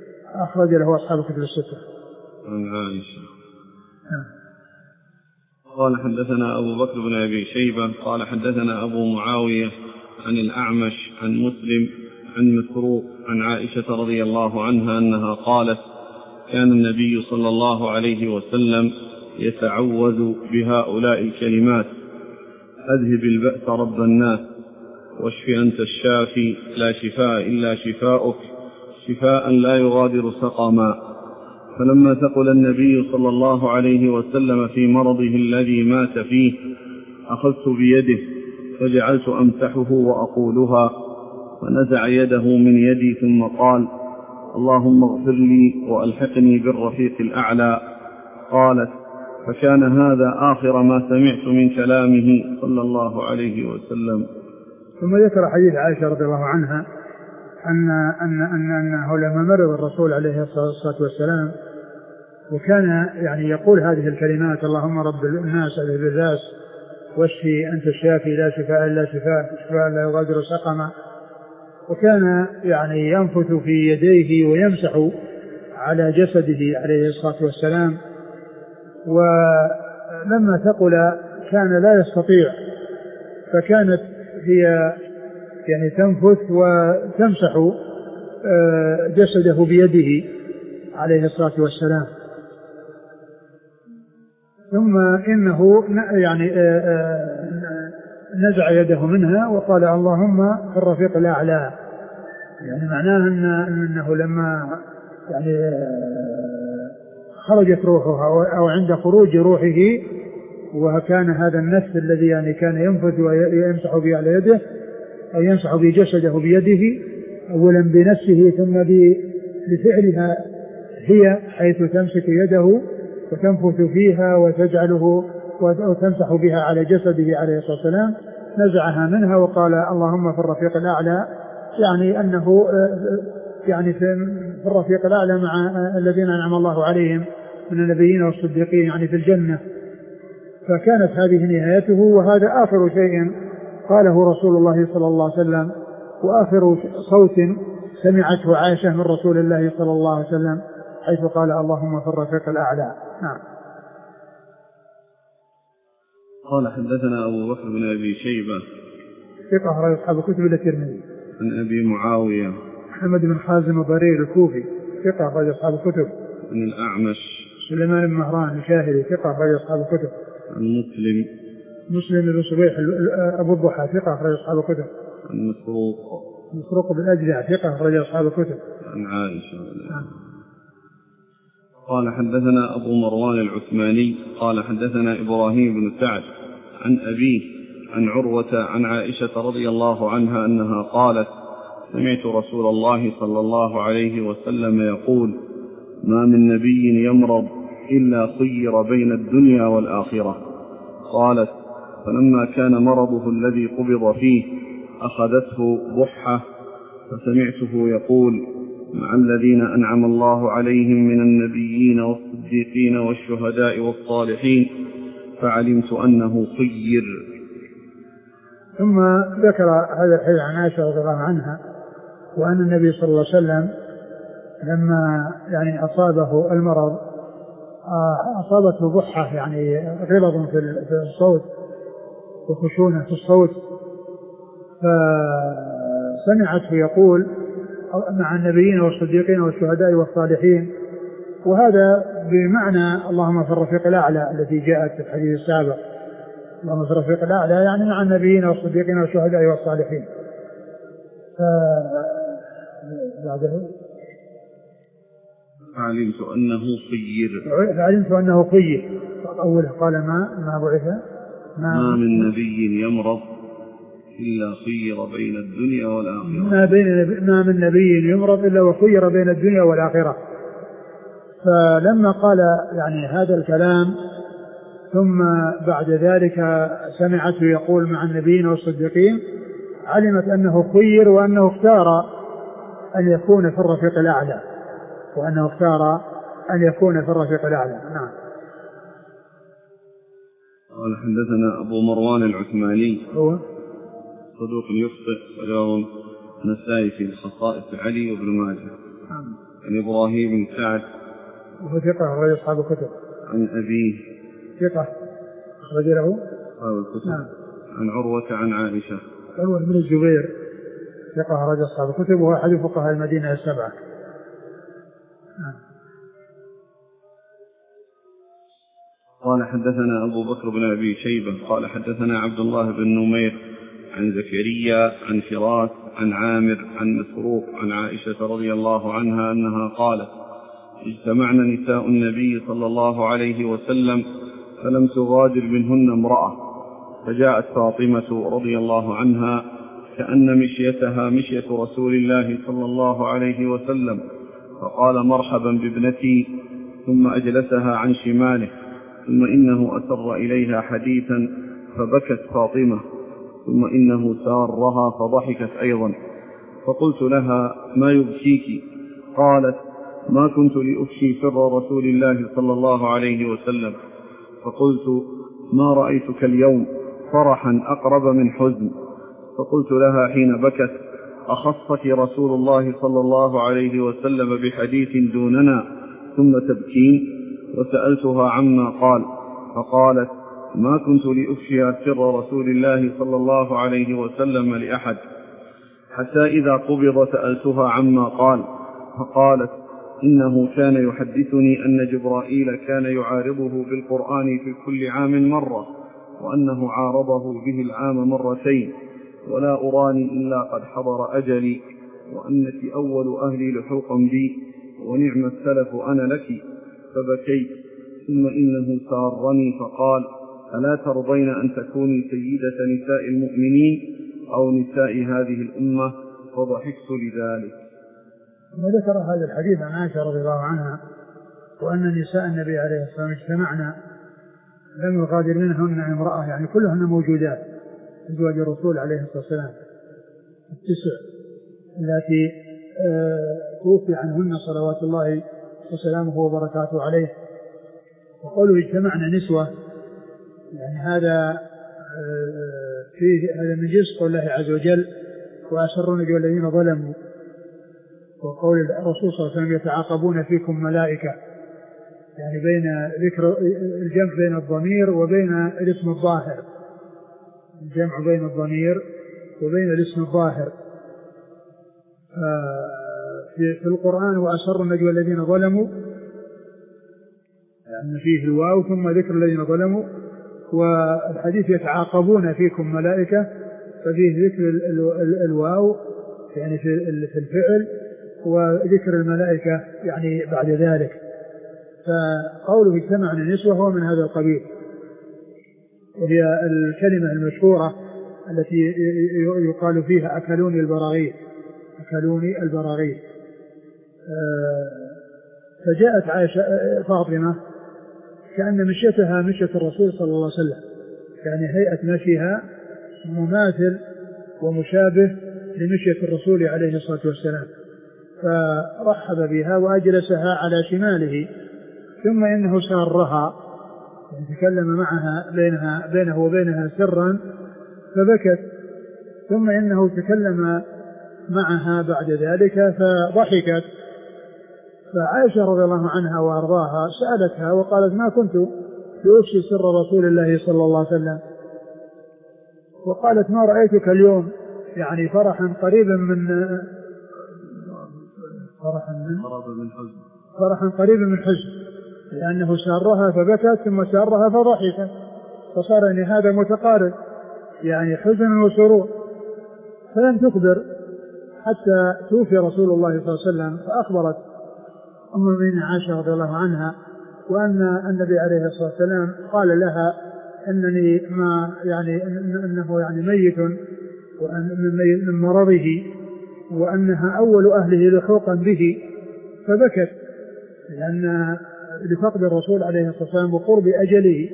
أخرج له أصحاب الكتب 6. عن عائشة قال حدثنا أبو بكر بن أبي شيبة قال حدثنا أبو معاوية عن الأعمش عن مسلم عن مسروق عن عائشة رضي الله عنها أنها قالت كان النبي صلى الله عليه وسلم يتعوذ بهؤلاء الكلمات: أذهب البأس رب الناس، واشف أنت الشافي، لا شفاء إلا شفاؤك، شفاء لا يغادر سقما. فلما ثقل النبي صلى الله عليه وسلم في مرضه الذي مات فيه أخذت بيده فجعلت أمسحه وأقولها، فنزع يده من يدي ثم قال: اللهم اغفر لي وألحقني بالرفيق الأعلى. قالت: فكان هذا آخر ما سمعت من كلامه صلى الله عليه وسلم. ثم ذكر حديث عائشة رضي الله عنها أنه لما مرض الرسول عليه الصلاة والسلام وكان يعني يقول هذه الكلمات: اللهم رب الناس أذهب البأس واشفي أنت الشافي، لا شفاء إلا شفاء لا يغادر سقما. وكان يعني ينفث في يديه ويمسح على جسده عليه الصلاة والسلام، ولما ثقل كان لا يستطيع، فكانت هي يعني تنفث وتمسح جسده بيده عليه الصلاة والسلام. ثم إنه يعني نزع يده منها وقال: اللهم في الرفيق الأعلى. يعني معناه أنه لما يعني خرجت روحه أو عند خروج روحه، وكان هذا النفس الذي يعني كان ينفث ويمسح به على يده أو يمسح بجسده بيده، أولا بنفسه ثم بفعلها هي، حيث تمسك يده وتنفث فيها وتجعله وتمسح بها على جسده عليه الصلاة والسلام، نزعها منها وقال: اللهم في الرفيق الأعلى. يعني أنه يعني في الرفيق الأعلى مع الذين أنعم الله عليهم من النبيين والصديقين، يعني في الجنة. فكانت هذه نهايته، وهذا آخر شيء قاله رسول الله صلى الله عليه وسلم، وآخر صوت سمعته عائشة من رسول الله صلى الله عليه وسلم، حيث قال: اللهم في الرفيق الأعلى. نعم. قال حدثنا أبو بكر بن أبي شيبة ثقة أخرج أصحاب كتب إلا الترمذي. عن أبي معاوية محمد بن حازم الضرير الكوفي ثقة أخرج أصحاب الكتب. عن الأعمش سليمان بن مهران الشاهري ثقة أخرج أصحاب الكتب. عن مسلم بن صبيح أبو الضحى ثقة أخرج أصحاب الكتب. عن مسروق بن أجدع ثقة أخرج أصحاب الكتب. عن عائشة. قال حدثنا أبو مروان العثماني قال حدثنا إبراهيم بن سعد عن أبيه عن عروة عن عائشة رضي الله عنها أنها قالت: سمعت رسول الله صلى الله عليه وسلم يقول: ما من نبي يمرض إلا خير بين الدنيا والآخرة. قالت: فلما كان مرضه الذي قبض فيه أخذته ضحة، فسمعته يقول: مع الذين أنعم الله عليهم من النبيين والصديقين والشهداء والصالحين، فعلمت أنه خير. ثم ذكر هذا الحديث عن عائشة رضي الله عنها، وأن النبي صلى الله عليه وسلم لما يعني أصابه المرض أصابته ضحة، يعني غلظ في الصوت وخشونة في الصوت، فسمعته يقول: مع النبيين والصديقين والشهداء والصالحين. وهذا بمعنى اللهم في الرفيق الأعلى التي جاءت في الحديث السابق. اللهم في الرفيق الأعلى يعني مع النبيين والصديقين والشهداء والصالحين. فعلمت أنه خير. أوله قال: ما بعث ما من نبي يمرض إلا خير بين الدنيا والآخرة. ما من نبي يمرض إلا وخير بين الدنيا والآخرة. فلما قال يعني هذا الكلام ثم بعد ذلك سمعته يقول مع النبيين والصديقين، علمت أنه خير وأنه اختار أن يكون في الرفيق الأعلى، نعم. قال حدثنا أبو مروان العثماني هو صدوق يخطئ وله النسائي في خصائص علي وابن ماجه. عن إبراهيم بن سعد وهو ثقة أخرج أصحاب الكتب. عن أبيه ثقة أخرج له نعم. عن عروة عن عائشة. عروة بن الزبير ثقة أخرج أصحاب الكتب وهو أحد فقهاء المدينة السبعة. قال حدثنا أبو بكر بن أبي شيبة قال حدثنا عبد الله بن نمير عن زكريا عن فراس عن عامر عن مسروق عن عائشة رضي الله عنها أنها قالت اجتمعنا نساء النبي صلى الله عليه وسلم فلم تغادر منهن امرأة، فجاءت فاطمة رضي الله عنها كأن مشيتها مشية رسول الله صلى الله عليه وسلم، فقال مرحبا بابنتي، ثم أجلسها عن شماله، ثم إنه أسر إليها حديثا فبكت فاطمة، ثم إنه سارها فضحكت أيضا، فقلت لها ما يبكيك؟ قالت ما كنت لأفشي سر رسول الله صلى الله عليه وسلم، فقلت ما رأيتك اليوم فرحا أقرب من حزن، فقلت لها حين بكت أخصك رسول الله صلى الله عليه وسلم بحديث دوننا ثم تبكين؟ وسألتها عما قال، فقالت ما كنت لأفشي سر رسول الله صلى الله عليه وسلم لأحد، حتى إذا قبض سألتها عما قال، فقالت إنه كان يحدثني أن جبرائيل كان يعارضه بالقرآن في كل عام مرة، وأنه عارضه به العام مرتين، ولا أراني إلا قد حضر أجلي، وأنك أول أهلي لحوقا بي، ونعم السلف أنا لك، فبكيت، ثم إنه سارني فقال ألا ترضين أن تكوني سيدة نساء المؤمنين أو نساء هذه الأمة؟ فضحكت لذلك. وذكر هذا الحديث عن عائشة رضي الله عنها وأن نساء النبي عليه الصلاة والسلام اجتمعنا لم يغادر منهن امرأة، يعني كلهن موجودات أزواج الرسول عليه الصلاة والسلام التسع التي توفي عنهن صلوات الله وسلامه وبركاته عليه. وقوله اجتمعنا نسوة، يعني هذا فيه هذا من جنس قول الله عز وجل وأسروا النجوى الذين ظلموا، وقول الرسول صلى الله عليه وسلم يتعاقبون فيكم ملائكة، يعني بين ذكر الجمع بين الضمير وبين الاسم الظاهر، الجمع بين الضمير وبين الاسم الظاهر في القرآن. وأسروا النجوى الذين ظلموا، يعني فيه الواو ثم ذكر الذين ظلموا، والحديث يتعاقبون فيكم ملائكة ففيه ذكر الواو يعني في الفعل، وذكر الملائكة يعني بعد ذلك. فقوله اجتمعنا نسوة هو من هذا القبيل، وهي الكلمة المشهورة التي يقال فيها أكلوني البراغيث، أكلوني البراغيث. فجاءت عائشة فاطمة كأن مشيتها مشية الرسول صلى الله عليه وسلم، يعني هيئة مشيها مماثل ومشابه لمشية الرسول عليه الصلاة والسلام، فرحب بها وأجلسها على شماله، ثم إنه سارها، يعني تكلم معها بينه وبينها سرا فبكت، ثم إنه تكلم معها بعد ذلك فضحكت. فعائشة رضي الله عنها وأرضاها سألتها وقالت ما كنت لأفشي سر رسول الله صلى الله عليه وسلم، وقالت ما رأيتك اليوم يعني فرحا قريبا من حزن، لأنه سارها فبكت ثم سارها فضحكت، فصار أن هذا متقارب، يعني حزن وسرور. فلم تخبر حتى توفي رسول الله صلى الله عليه وسلم، فأخبرت أم المؤمنين عائشة رضي الله عنها وأن النبي عليه الصلاة والسلام قال لها أنني ما يعني أنه يعني ميت من مرضه، وأنها أول أهله لحوقا به، فبكت لأن لفقد الرسول عليه الصلاة والسلام وقرب أجله.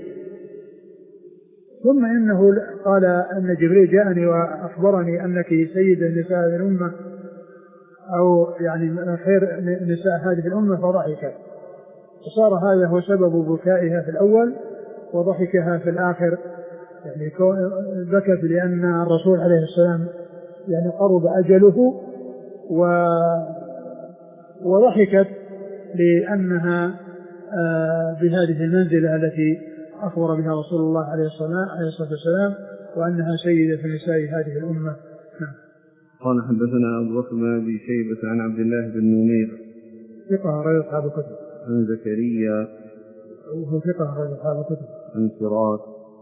ثم إنه قال أن جبريل جاءني وأخبرني أنك سيد نساء الأمة أو يعني خير نساء هذه الأمة، فضحكت، وصار هذا هو سبب بكائها في الأول وضحكها في الآخر، يعني بكت لأن الرسول عليه السلام يعني قرب أجله، وضحكت لأنها بهذه المنزلة التي أخبر بها رسول الله عليه الصلاة والسلام، وأنها سيدة نساء هذه الأمة. قال حدثنا أبو بكر بن أبي شيبة عن عبد الله بن نمير ثقة أخرج أصحاب الكتب. عن زكريا وهو ثقة أخرج أصحاب الكتب. عن فراس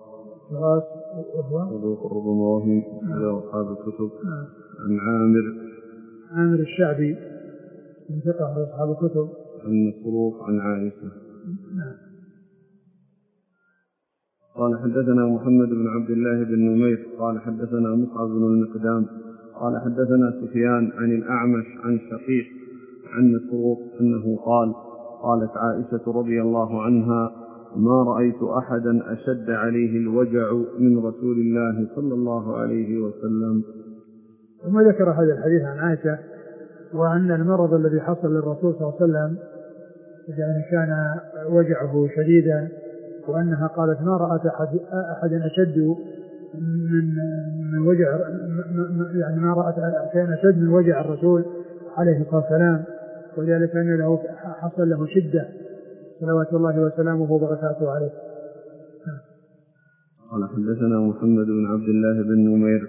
وهو صدوق ربما وهم أخرج أصحاب الكتب. عن عامر الشعبي من ثقة أخرج أصحاب الكتب. عن مسروق عن عائشة. قال حدثنا محمد بن عبد الله بن نمير قال حدثنا مصعب بن المقدام قال حدثنا سفيان عن الأعمش عن شقيق عن مسروق أنه قالت عائشة رضي الله عنها: ما رأيت أحدا أشد عليه الوجع من رسول الله صلى الله عليه وسلم. ثم ذكر هذا الحديث عن عائشة، وأن المرض الذي حصل للرسول صلى الله عليه وسلم يعني كان وجعه شديدا، وأنها قالت: ما رأت أحدا أشد من وجع، يعني ما رأت شيئا أشد من وجع الرسول عليه الصلاة والسلام، وذلك أن له حصل له شدة صلوات الله وسلامه وبركاته عليه. قال حدثنا محمد بن عبد الله بن نمير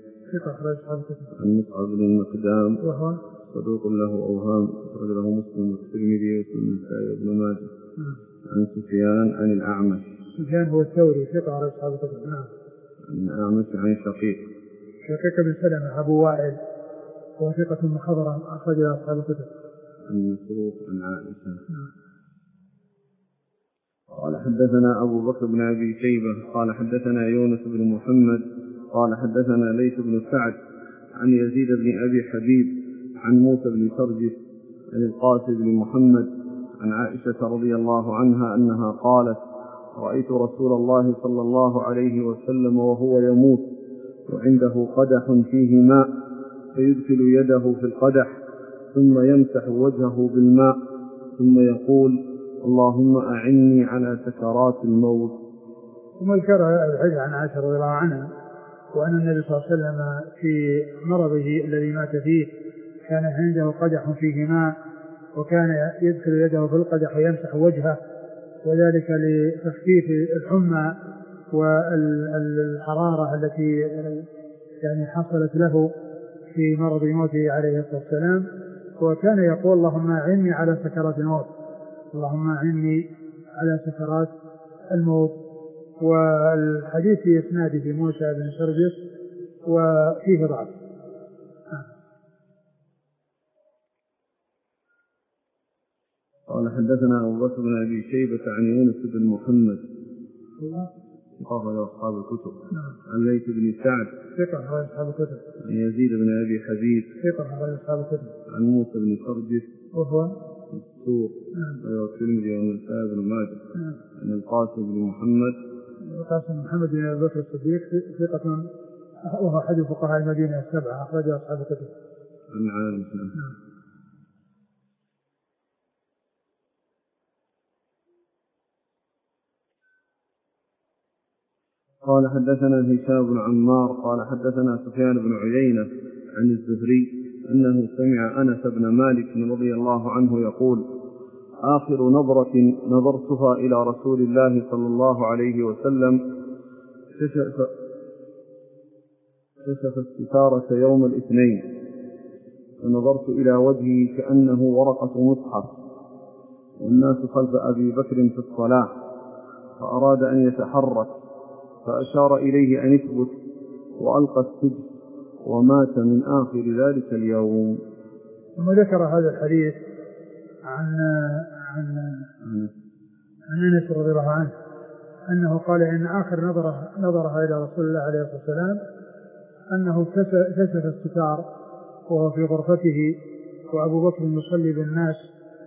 عن مصعب بن المقدام وهو صدوق له أوهام أخرج له مسلم والترمذي والنسائي وابن ماجه. عن سفيان عن الأعمش. سفيان هو الثوري ثقة على أصحاب الكتب. عن الأعمش عن شقيق بن سلمة أبو وائل وهو ثقة مخضرم أخرج له أصحاب الكتب. عن مسروق عن عائشة. قال حدثنا أبو بكر بن أبي شيبة قال حدثنا يونس بن محمد قال حدثنا ليث بن سعد عن يزيد بن أبي حبيب عن موسى بن سرجس عن القاسم بن محمد عن عائشة رضي الله عنها أنها قالت: رأيت رسول الله صلى الله عليه وسلم وهو يموت وعنده قدح فيه ماء، فيدخل يده في القدح ثم يمسح وجهه بالماء ثم يقول: اللهم أعني على سكرات الموت. ثم ذكر الحديث عن عائشة رضي الله عنها وأن النبي صلى الله عليه وسلم في مرضه الذي مات فيه كان عنده قدح فيه ماء، وكان يدخل يده في القدح ويمسح وجهه، وذلك لتخفيف الحمى والحرارة التي يعني حصلت له في مرض موته عليه الصلاة والسلام. وكان يقول: اللهم أعني على سكرات الموت، اللهم أعني على سكرات الموت. والحديث في إسناده موسى بن سرجس وفيه ضعف. قال حدثنا أبو بكر بن أبي شيبة عن يونس بن محمد قال أصحاب الكتب. عن ليث بن سعد ثقة على أصحاب الكتب. عن يزيد بن أبي حبيب ثقة على أصحاب الكتب. عن موسى بن سرجس وهو السور والترمذي والنسائي بن ماجه. عن القاسم بن محمد بن أبي بكر الصديق ثقة وهو أحد فقهاء المدينة السبعة أخرج أصحاب الكتب. عن عائشة. قال حدثنا هشام بن عمار قال حدثنا سفيان بن عيينة عن الزهري أنه سمع أنس بن مالك رضي الله عنه يقول: آخر نظرة نظرتها إلى رسول الله صلى الله عليه وسلم كشف الستارة يوم الاثنين، فنظرت إلى وجهه كأنه ورقة مصحف، والناس خلف أبي بكر في الصلاة، فأراد أن يتحرك فأشار إليه أن يثبت، وألقى السجن ومات من آخر ذلك اليوم. ثم ذكر هذا الحديث عن أنس رضي الله عنه أنه قال إن آخر نظرها إلى رسول الله عليه الصلاة والسلام أنه كشف الستار وهو في غرفته وأبو بكر يصلي بالناس،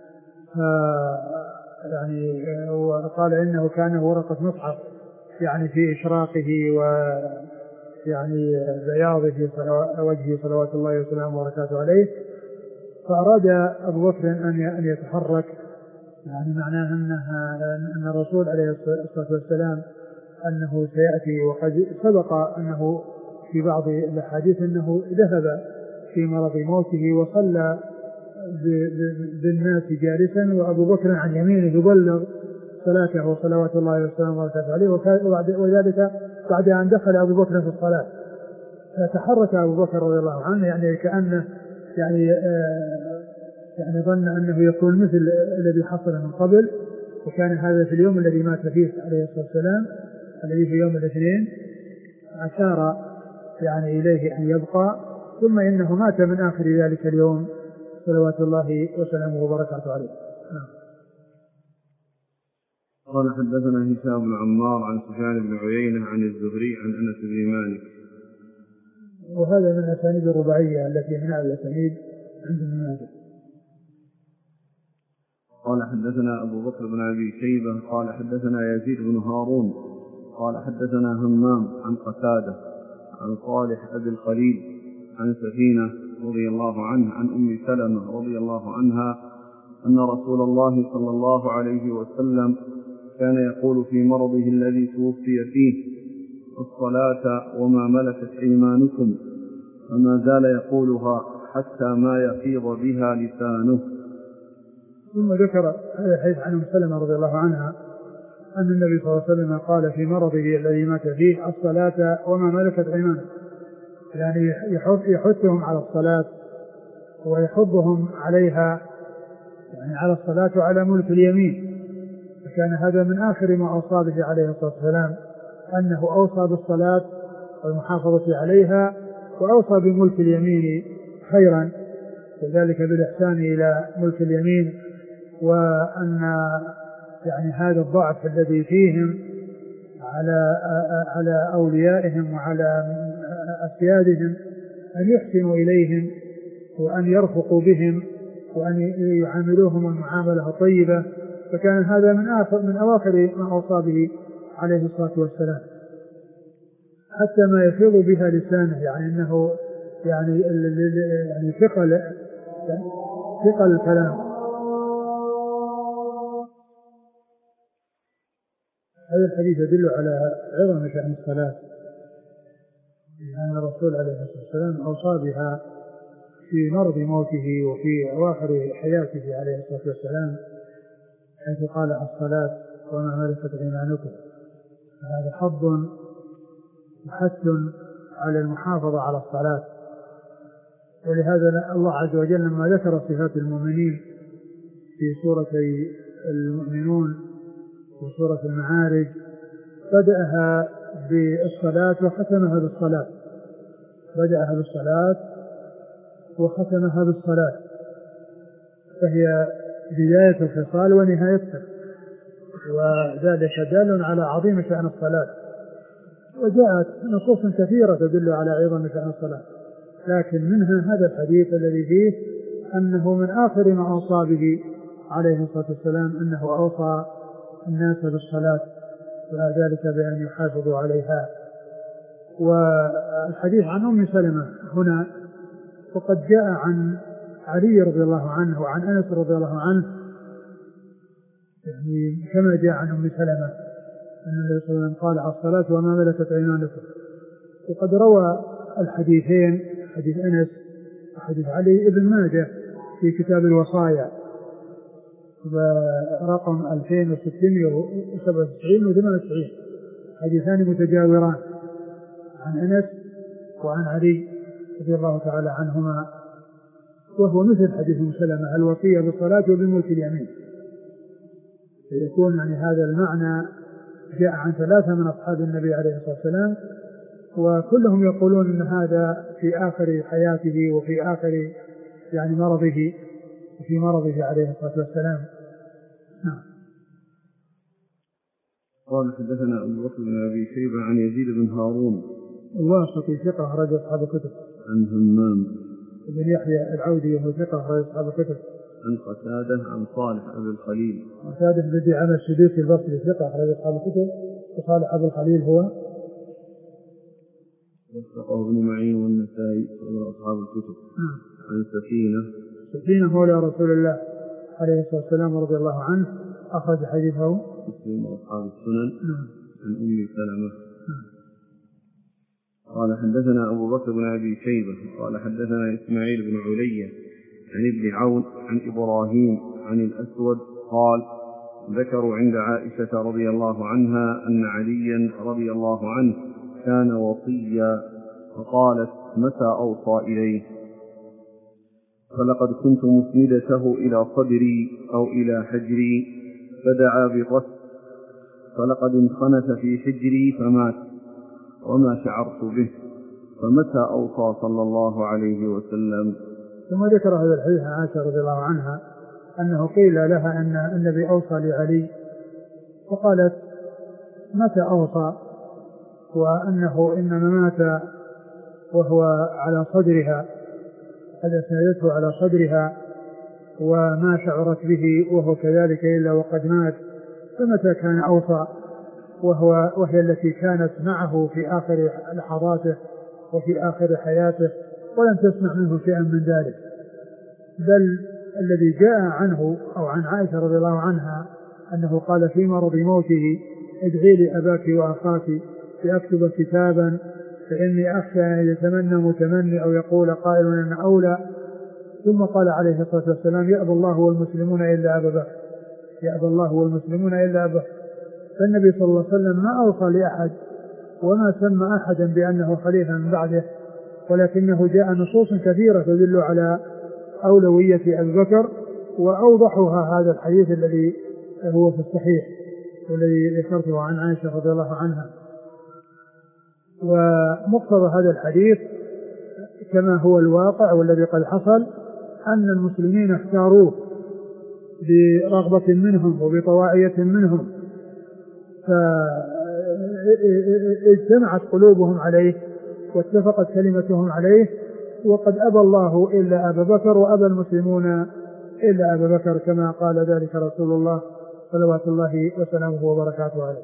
يعني وقال إنه كان ورقة مصحف يعني في إشراقه ويعني بياضه في وجهه صلوات الله وسلامه وبركاته عليه، فأراد أبو بكر أن يتحرك، يعني معناه أن الرسول عليه الصلاة والسلام أنه سيأتي، وقد سبق أنه في بعض الأحاديث أنه ذهب في مرض موته وصلى بالناس جالسا وأبو بكر عن يمينه يبلغ صلاته صلوات الله وسلامه عليه، وذلك بعد أن دخل أبو بكر في الصلاة، فتحرك أبو بكر رضي الله عنه يعني كأنه يعني ظن أنه يكون مثل الذي حصل من قبل، وكان هذا في اليوم الذي مات فيه عليه الصلاة والسلام الذي في يوم الاثنين، أشار يعني إليه أن يبقى، ثم إنه مات من آخر ذلك اليوم صلوات الله وسلامه وبركاته عليه. قال حدثنا هشام بن عمار عن سفيان بن عيينة عن الزهري عن أنس بن مالك. وهذا من الأسانيد الرباعية التي من الأسانيد عند ابن ماجه. قال حدثنا أبو بكر بن أبي شيبة قال حدثنا يزيد بن هارون قال حدثنا همام عن قتادة عن صالح أبي الخليل عن سفينة رضي الله عنه عن أم سلمة رضي الله عنها أن رسول الله صلى الله عليه وسلم كان يقول في مرضه الذي توفي فيه: الصلاة وما ملكت أيمانكم، وما زال يقولها حتى ما يفيض بها لسانه. ثم ذكر هذا الحديث عن أم سلمة رضي الله عنها أن النبي صلى الله عليه وسلم قال في مرضه الذي مات فيه: الصلاة وما ملكت أيمانكم، يعني يحثهم على الصلاة ويحضهم عليها، يعني على الصلاة وعلى ملك اليمين. فكان هذا من آخر ما أوصى به عليه الصلاة والسلام، أنه أوصى بالصلاة والمحافظة عليها، وأوصى بملك اليمين خيرا، وذلك بالإحسان إلى ملك اليمين، وأن يعني هذا الضعف الذي فيهم على أوليائهم وعلى أسيادهم أن يحسنوا إليهم وأن يرفقوا بهم وأن يعاملوهم المعاملة الطيبة. فكان هذا من أواخر ما أوصى به عليه الصلاة والسلام، حتى ما يفيض بها لسانه، يعني أنه يعني ثقل الكلام. هذا الحديث يدل على عظم شأن الصلاة، لأن الرسول عليه الصلاة والسلام أوصى بها في مرض موته وفي أواخر حياته عليه الصلاة والسلام، حيث قال: الصلاة وما ملكت أيمانكم. هذا حظ وحث على المحافظة على الصلاة. ولهذا الله عز وجل لما ذكر صفات المؤمنين في سورتي المؤمنون وسورة المعارج بدأها بالصلاة وختمها بالصلاة، بدأها بالصلاة وختمها بالصلاة، فهي بداية الخصال ونهايتها، وذلك دال على عظيم شأن الصلاة. وجاءت نصوص كثيرة تدل على عظم شأن الصلاة، لكن منها هذا الحديث الذي فيه أنه من آخر ما أوصى به عليه الصلاة والسلام أنه أوصى الناس بالصلاة، وذلك بأن يحافظوا عليها. والحديث عن أم سلمة هنا وقد جاء عن علي رضي الله عنه وعن أنس رضي الله عنه، يعني كما جاء عن أم سلمة أن النبي صلى الله عليه وسلم قال: الصلاة وما ملكت أيمانكم. وقد روى الحديثين، حديث أنس وحديث علي، ابن ماجه في كتاب الوصايا برقم 2697 و 98، حديثان متجاوران عن أنس وعن علي رضي الله تعالى عنهما، وهو مثل حديث أم سلمة: الوصية بالصلاة وبملك اليمين. فيكون يعني هذا المعنى جاء عن 3 من أصحاب النبي عليه الصلاة والسلام، وكلهم يقولون أن هذا في آخر حياته وفي آخر يعني مرضه وفي مرضه عليه الصلاة والسلام. قال حدثنا أبو بكر بن أبي شيبة عن يزيد بن هارون الواسطي ثقة أخرج أصحاب الكتب، عن همام بن يحيى العودي وهو ثقة أخرج أصحاب الكتب، عن قتادة عن صالح أبي الخليل. قتادة بن دعامة السدوسي البصري ثقة أخرج أصحاب الكتب، وصالح أبي الخليل هو وثقه ابن معين والنسائي وأصحاب الكتب. عن سفينة مولى رسول الله عليه الصلاة والسلام رضي الله عنه أخرج حديثه مسلم وأصحاب السنن. عن أم سلمة. قال حدثنا أبو بكر بن أبي شيبة قال حدثنا إسماعيل بن علية عن ابن عون عن إبراهيم عن الأسود قال: ذكروا عند عائشة رضي الله عنها أن عليا رضي الله عنه كان وصيا، فقالت: متى أوصى إليه؟ فلقد كنت مسندته إلى صدري أو إلى حجري فدعا بالرسل، فلقد انخنث في حجري فمات وما شعرت به، فمتى أوصى صلى الله عليه وسلم؟ ثم ذكر هذا الحديث عن عائشة رضي الله عنها أنه قيل لها أن النبي أوصى لعلي، فقالت: متى أوصى؟ وأنه إنما مات وهو على صدرها، قد أسندته على صدرها وما شعرت به وهو كذلك إلا وقد مات، فمتى كان أوصى وهي التي كانت معه في آخر لحظاته وفي آخر حياته ولم تسمع منه شيئا من ذلك. بل الذي جاء عنه أو عن عائشة رضي الله عنها أنه قال في مرض موته: ادعي لي أباك وأخاك لأكتب كتابا فإني أخشى أن يتمنى متمني أو يقول قائل أنا أولى. ثم قال عليه الصلاة والسلام: يأبى الله والمسلمون إلا أبا بكر، يأبى الله والمسلمون إلا أبا بكر. فالنبي صلى الله عليه وسلم ما أوصى لأحد وما سمى أحدا بأنه خليفة من بعده، ولكنه جاء نصوص كثيرة تدل على أولوية أبي بكر، وأوضحها هذا الحديث الذي هو في الصحيح والذي ذكرته عن عائشة رضي الله عنها. ومقتضى هذا الحديث كما هو الواقع والذي قد حصل أن المسلمين اختاروه برغبة منهم وبطواعية منهم، فاجتمعت قلوبهم عليه واتفقت كلمتهم عليه، وقد أبى الله إلا أبا بكر وأبى المسلمون إلا أبا بكر، كما قال ذلك رسول الله صلوات الله وسلامه وبركاته عليه.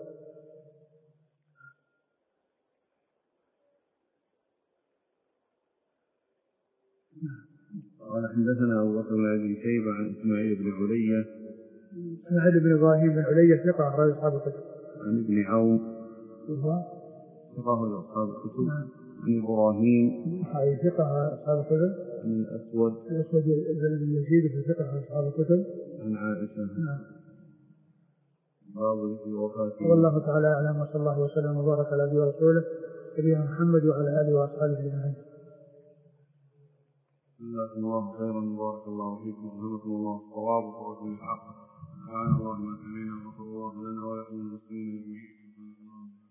قال: حدثنا أبو بكر بن أبي شيبة عن إسماعيل بن علية، إسماعيل بن إبراهيم بن علية ثقة أخرج أصحاب الكتب. عن ابن عون ثقة أخرج أصحاب الكتب. عن إبراهيم ثقة أصحاب الكتب. عن الأسود بن يزيد في ثقة أصحاب الكتب. عن عائشة. باب ذكر وفاته. والله تعالى أعلم، وصلى الله وسلم وبارك على نبينا ورسوله نبينا محمد وعلى آله وأصحابه أجمعين. جزاكم الله خيرا وبارك الله فيكم وجزاكم الله الصواب وفقكم للحق. سبحان الله ما سمعنا وصلى الله لنا ولكم المسلمين.